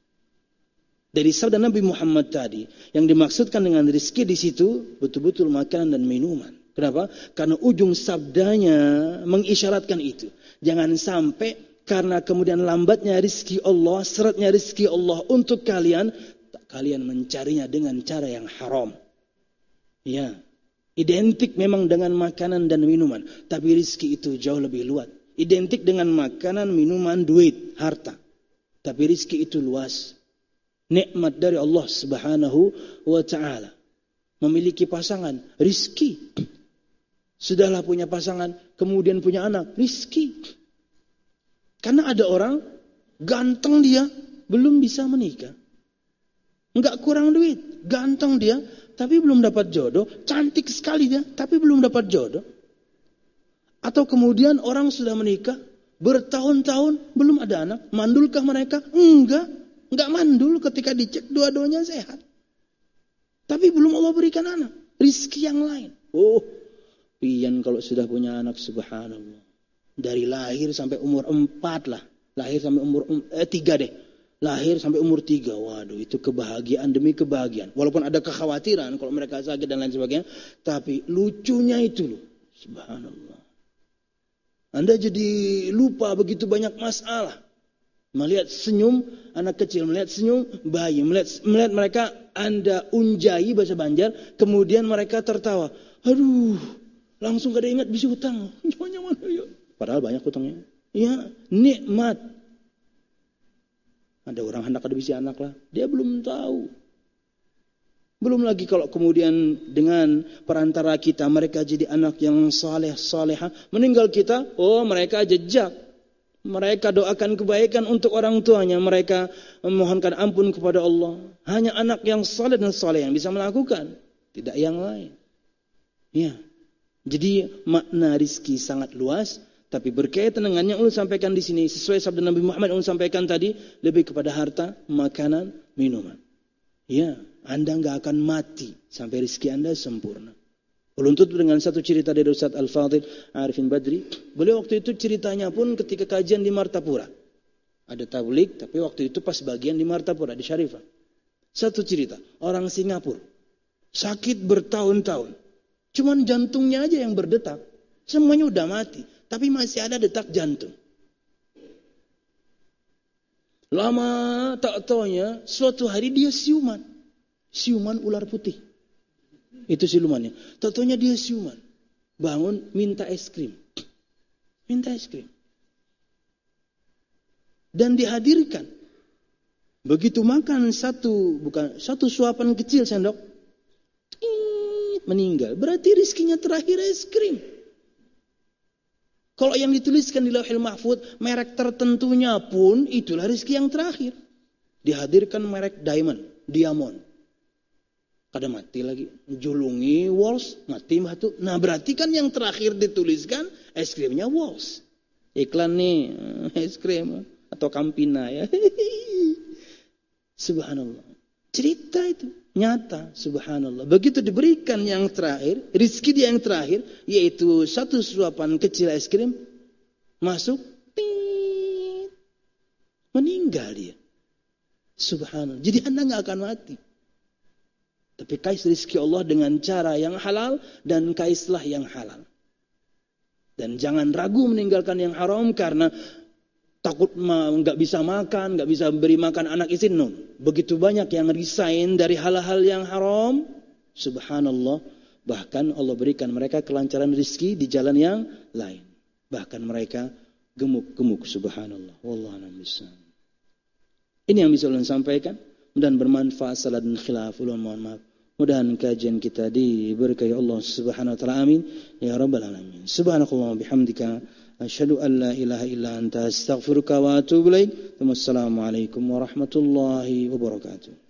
dari sabda Nabi Muhammad tadi, yang dimaksudkan dengan rizki di situ betul-betul makanan dan minuman. Kenapa? Karena ujung sabdanya mengisyaratkan itu. Jangan sampai karena kemudian lambatnya rizki Allah, seretnya rizki Allah untuk kalian, kalian mencarinya dengan cara yang haram. Ya, identik memang dengan makanan dan minuman, tapi rizki itu jauh lebih luas. Identik dengan makanan, minuman, duit, harta, tapi rizki itu luas. Nikmat dari Allah Subhanahu wa ta'ala. Memiliki pasangan, rizki. Sudahlah punya pasangan, kemudian punya anak, rizki. Karena ada orang, ganteng dia, belum bisa menikah. Enggak kurang duit, ganteng dia, tapi belum dapat jodoh. Cantik sekali dia, tapi belum dapat jodoh. Atau kemudian orang sudah menikah, bertahun-tahun, belum ada anak. Mandulkah mereka? Enggak mandul ketika dicek dua-duanya sehat. Tapi belum Allah berikan anak. Rizki yang lain. Oh, pian kalau sudah punya anak, subhanallah. Dari lahir sampai umur 4 lah. Lahir sampai umur 3 deh. Lahir sampai umur 3. Waduh, itu kebahagiaan demi kebahagiaan. Walaupun ada kekhawatiran kalau mereka sakit dan lain sebagainya. Tapi lucunya itu loh. Subhanallah. Anda jadi lupa begitu banyak masalah. Melihat senyum anak kecil, melihat senyum bayi, melihat mereka Anda unjai bahasa Banjar, kemudian mereka tertawa. Aduh, langsung gak ada ingat bisa hutang. Padahal banyak hutangnya. Ya, nikmat. Ada orang hendak ada bisi anak lah, dia belum tahu. Belum lagi kalau kemudian dengan perantara kita mereka jadi anak yang saleh salehah, meninggal kita, oh mereka jejak. Mereka doakan kebaikan untuk orang tuanya. Mereka memohonkan ampun kepada Allah. Hanya anak yang saleh dan saleh yang bisa melakukan. Tidak yang lain. Ya. Jadi makna rizki sangat luas. Tapi berkaitan dengan yang ulun sampaikan di sini. Sesuai sabda Nabi Muhammad yang ulun sampaikan tadi. Lebih kepada harta, makanan, minuman. Ya. Anda enggak akan mati sampai rizki Anda sempurna. Ulun tutup dengan satu cerita dari Ustaz Al-Fadhil Arifin Badri. Beliau waktu itu ceritanya pun ketika kajian di Martapura. Ada tabligh, tapi waktu itu pas bagian di Martapura, di Syarifah. Satu cerita, orang Singapura. Sakit bertahun-tahun. Cuman jantungnya aja yang berdetak. Semuanya udah mati, tapi masih ada detak jantung. Lama tak taunya, suatu hari dia siuman. Siuman ular putih. Itu silumannya. Tentunya dia siuman. Bangun minta es krim. Minta es krim. Dan dihadirkan. Begitu makan satu suapan kecil sendok. Meninggal. Berarti rizkinya terakhir es krim. Kalau yang dituliskan di Lauhil Mahfuz, merek tertentunya pun itulah rizki yang terakhir. Dihadirkan merek diamond. Kada mati lagi. Julungi Walls, mati batu. Nah berarti kan yang terakhir dituliskan es krimnya Walls. Iklan nih, es krim. Atau Campina ya. Subhanallah. Cerita itu. Nyata. Subhanallah. Begitu diberikan yang terakhir, rizki dia yang terakhir, yaitu satu suapan kecil es krim. Masuk. Meninggal dia. Subhanallah. Jadi Anda gak akan mati. Tapi kais rizki Allah dengan cara yang halal dan kaislah yang halal. Dan jangan ragu meninggalkan yang haram karena takut nggak bisa makan, nggak bisa beri makan anak istri. No. Begitu banyak yang resign dari hal-hal yang haram. Subhanallah. Bahkan Allah berikan mereka kelancaran rezeki di jalan yang lain. Bahkan mereka gemuk-gemuk. Subhanallah. Wallahu a'lam bishawab. Ini yang bisa ulun sampaikan. Dan bermanfaat salat dan khilaf. Ulun mohon maaf. Mudahan kajian kita diberkahi Allah Subhanahu wa taala. Amin ya rabbal alamin. Subhanakallah bihamdika asyhadu an la ilaha illa anta astaghfiruka wa atubu ilaik. Wassalamualaikum warahmatullahi wabarakatuh.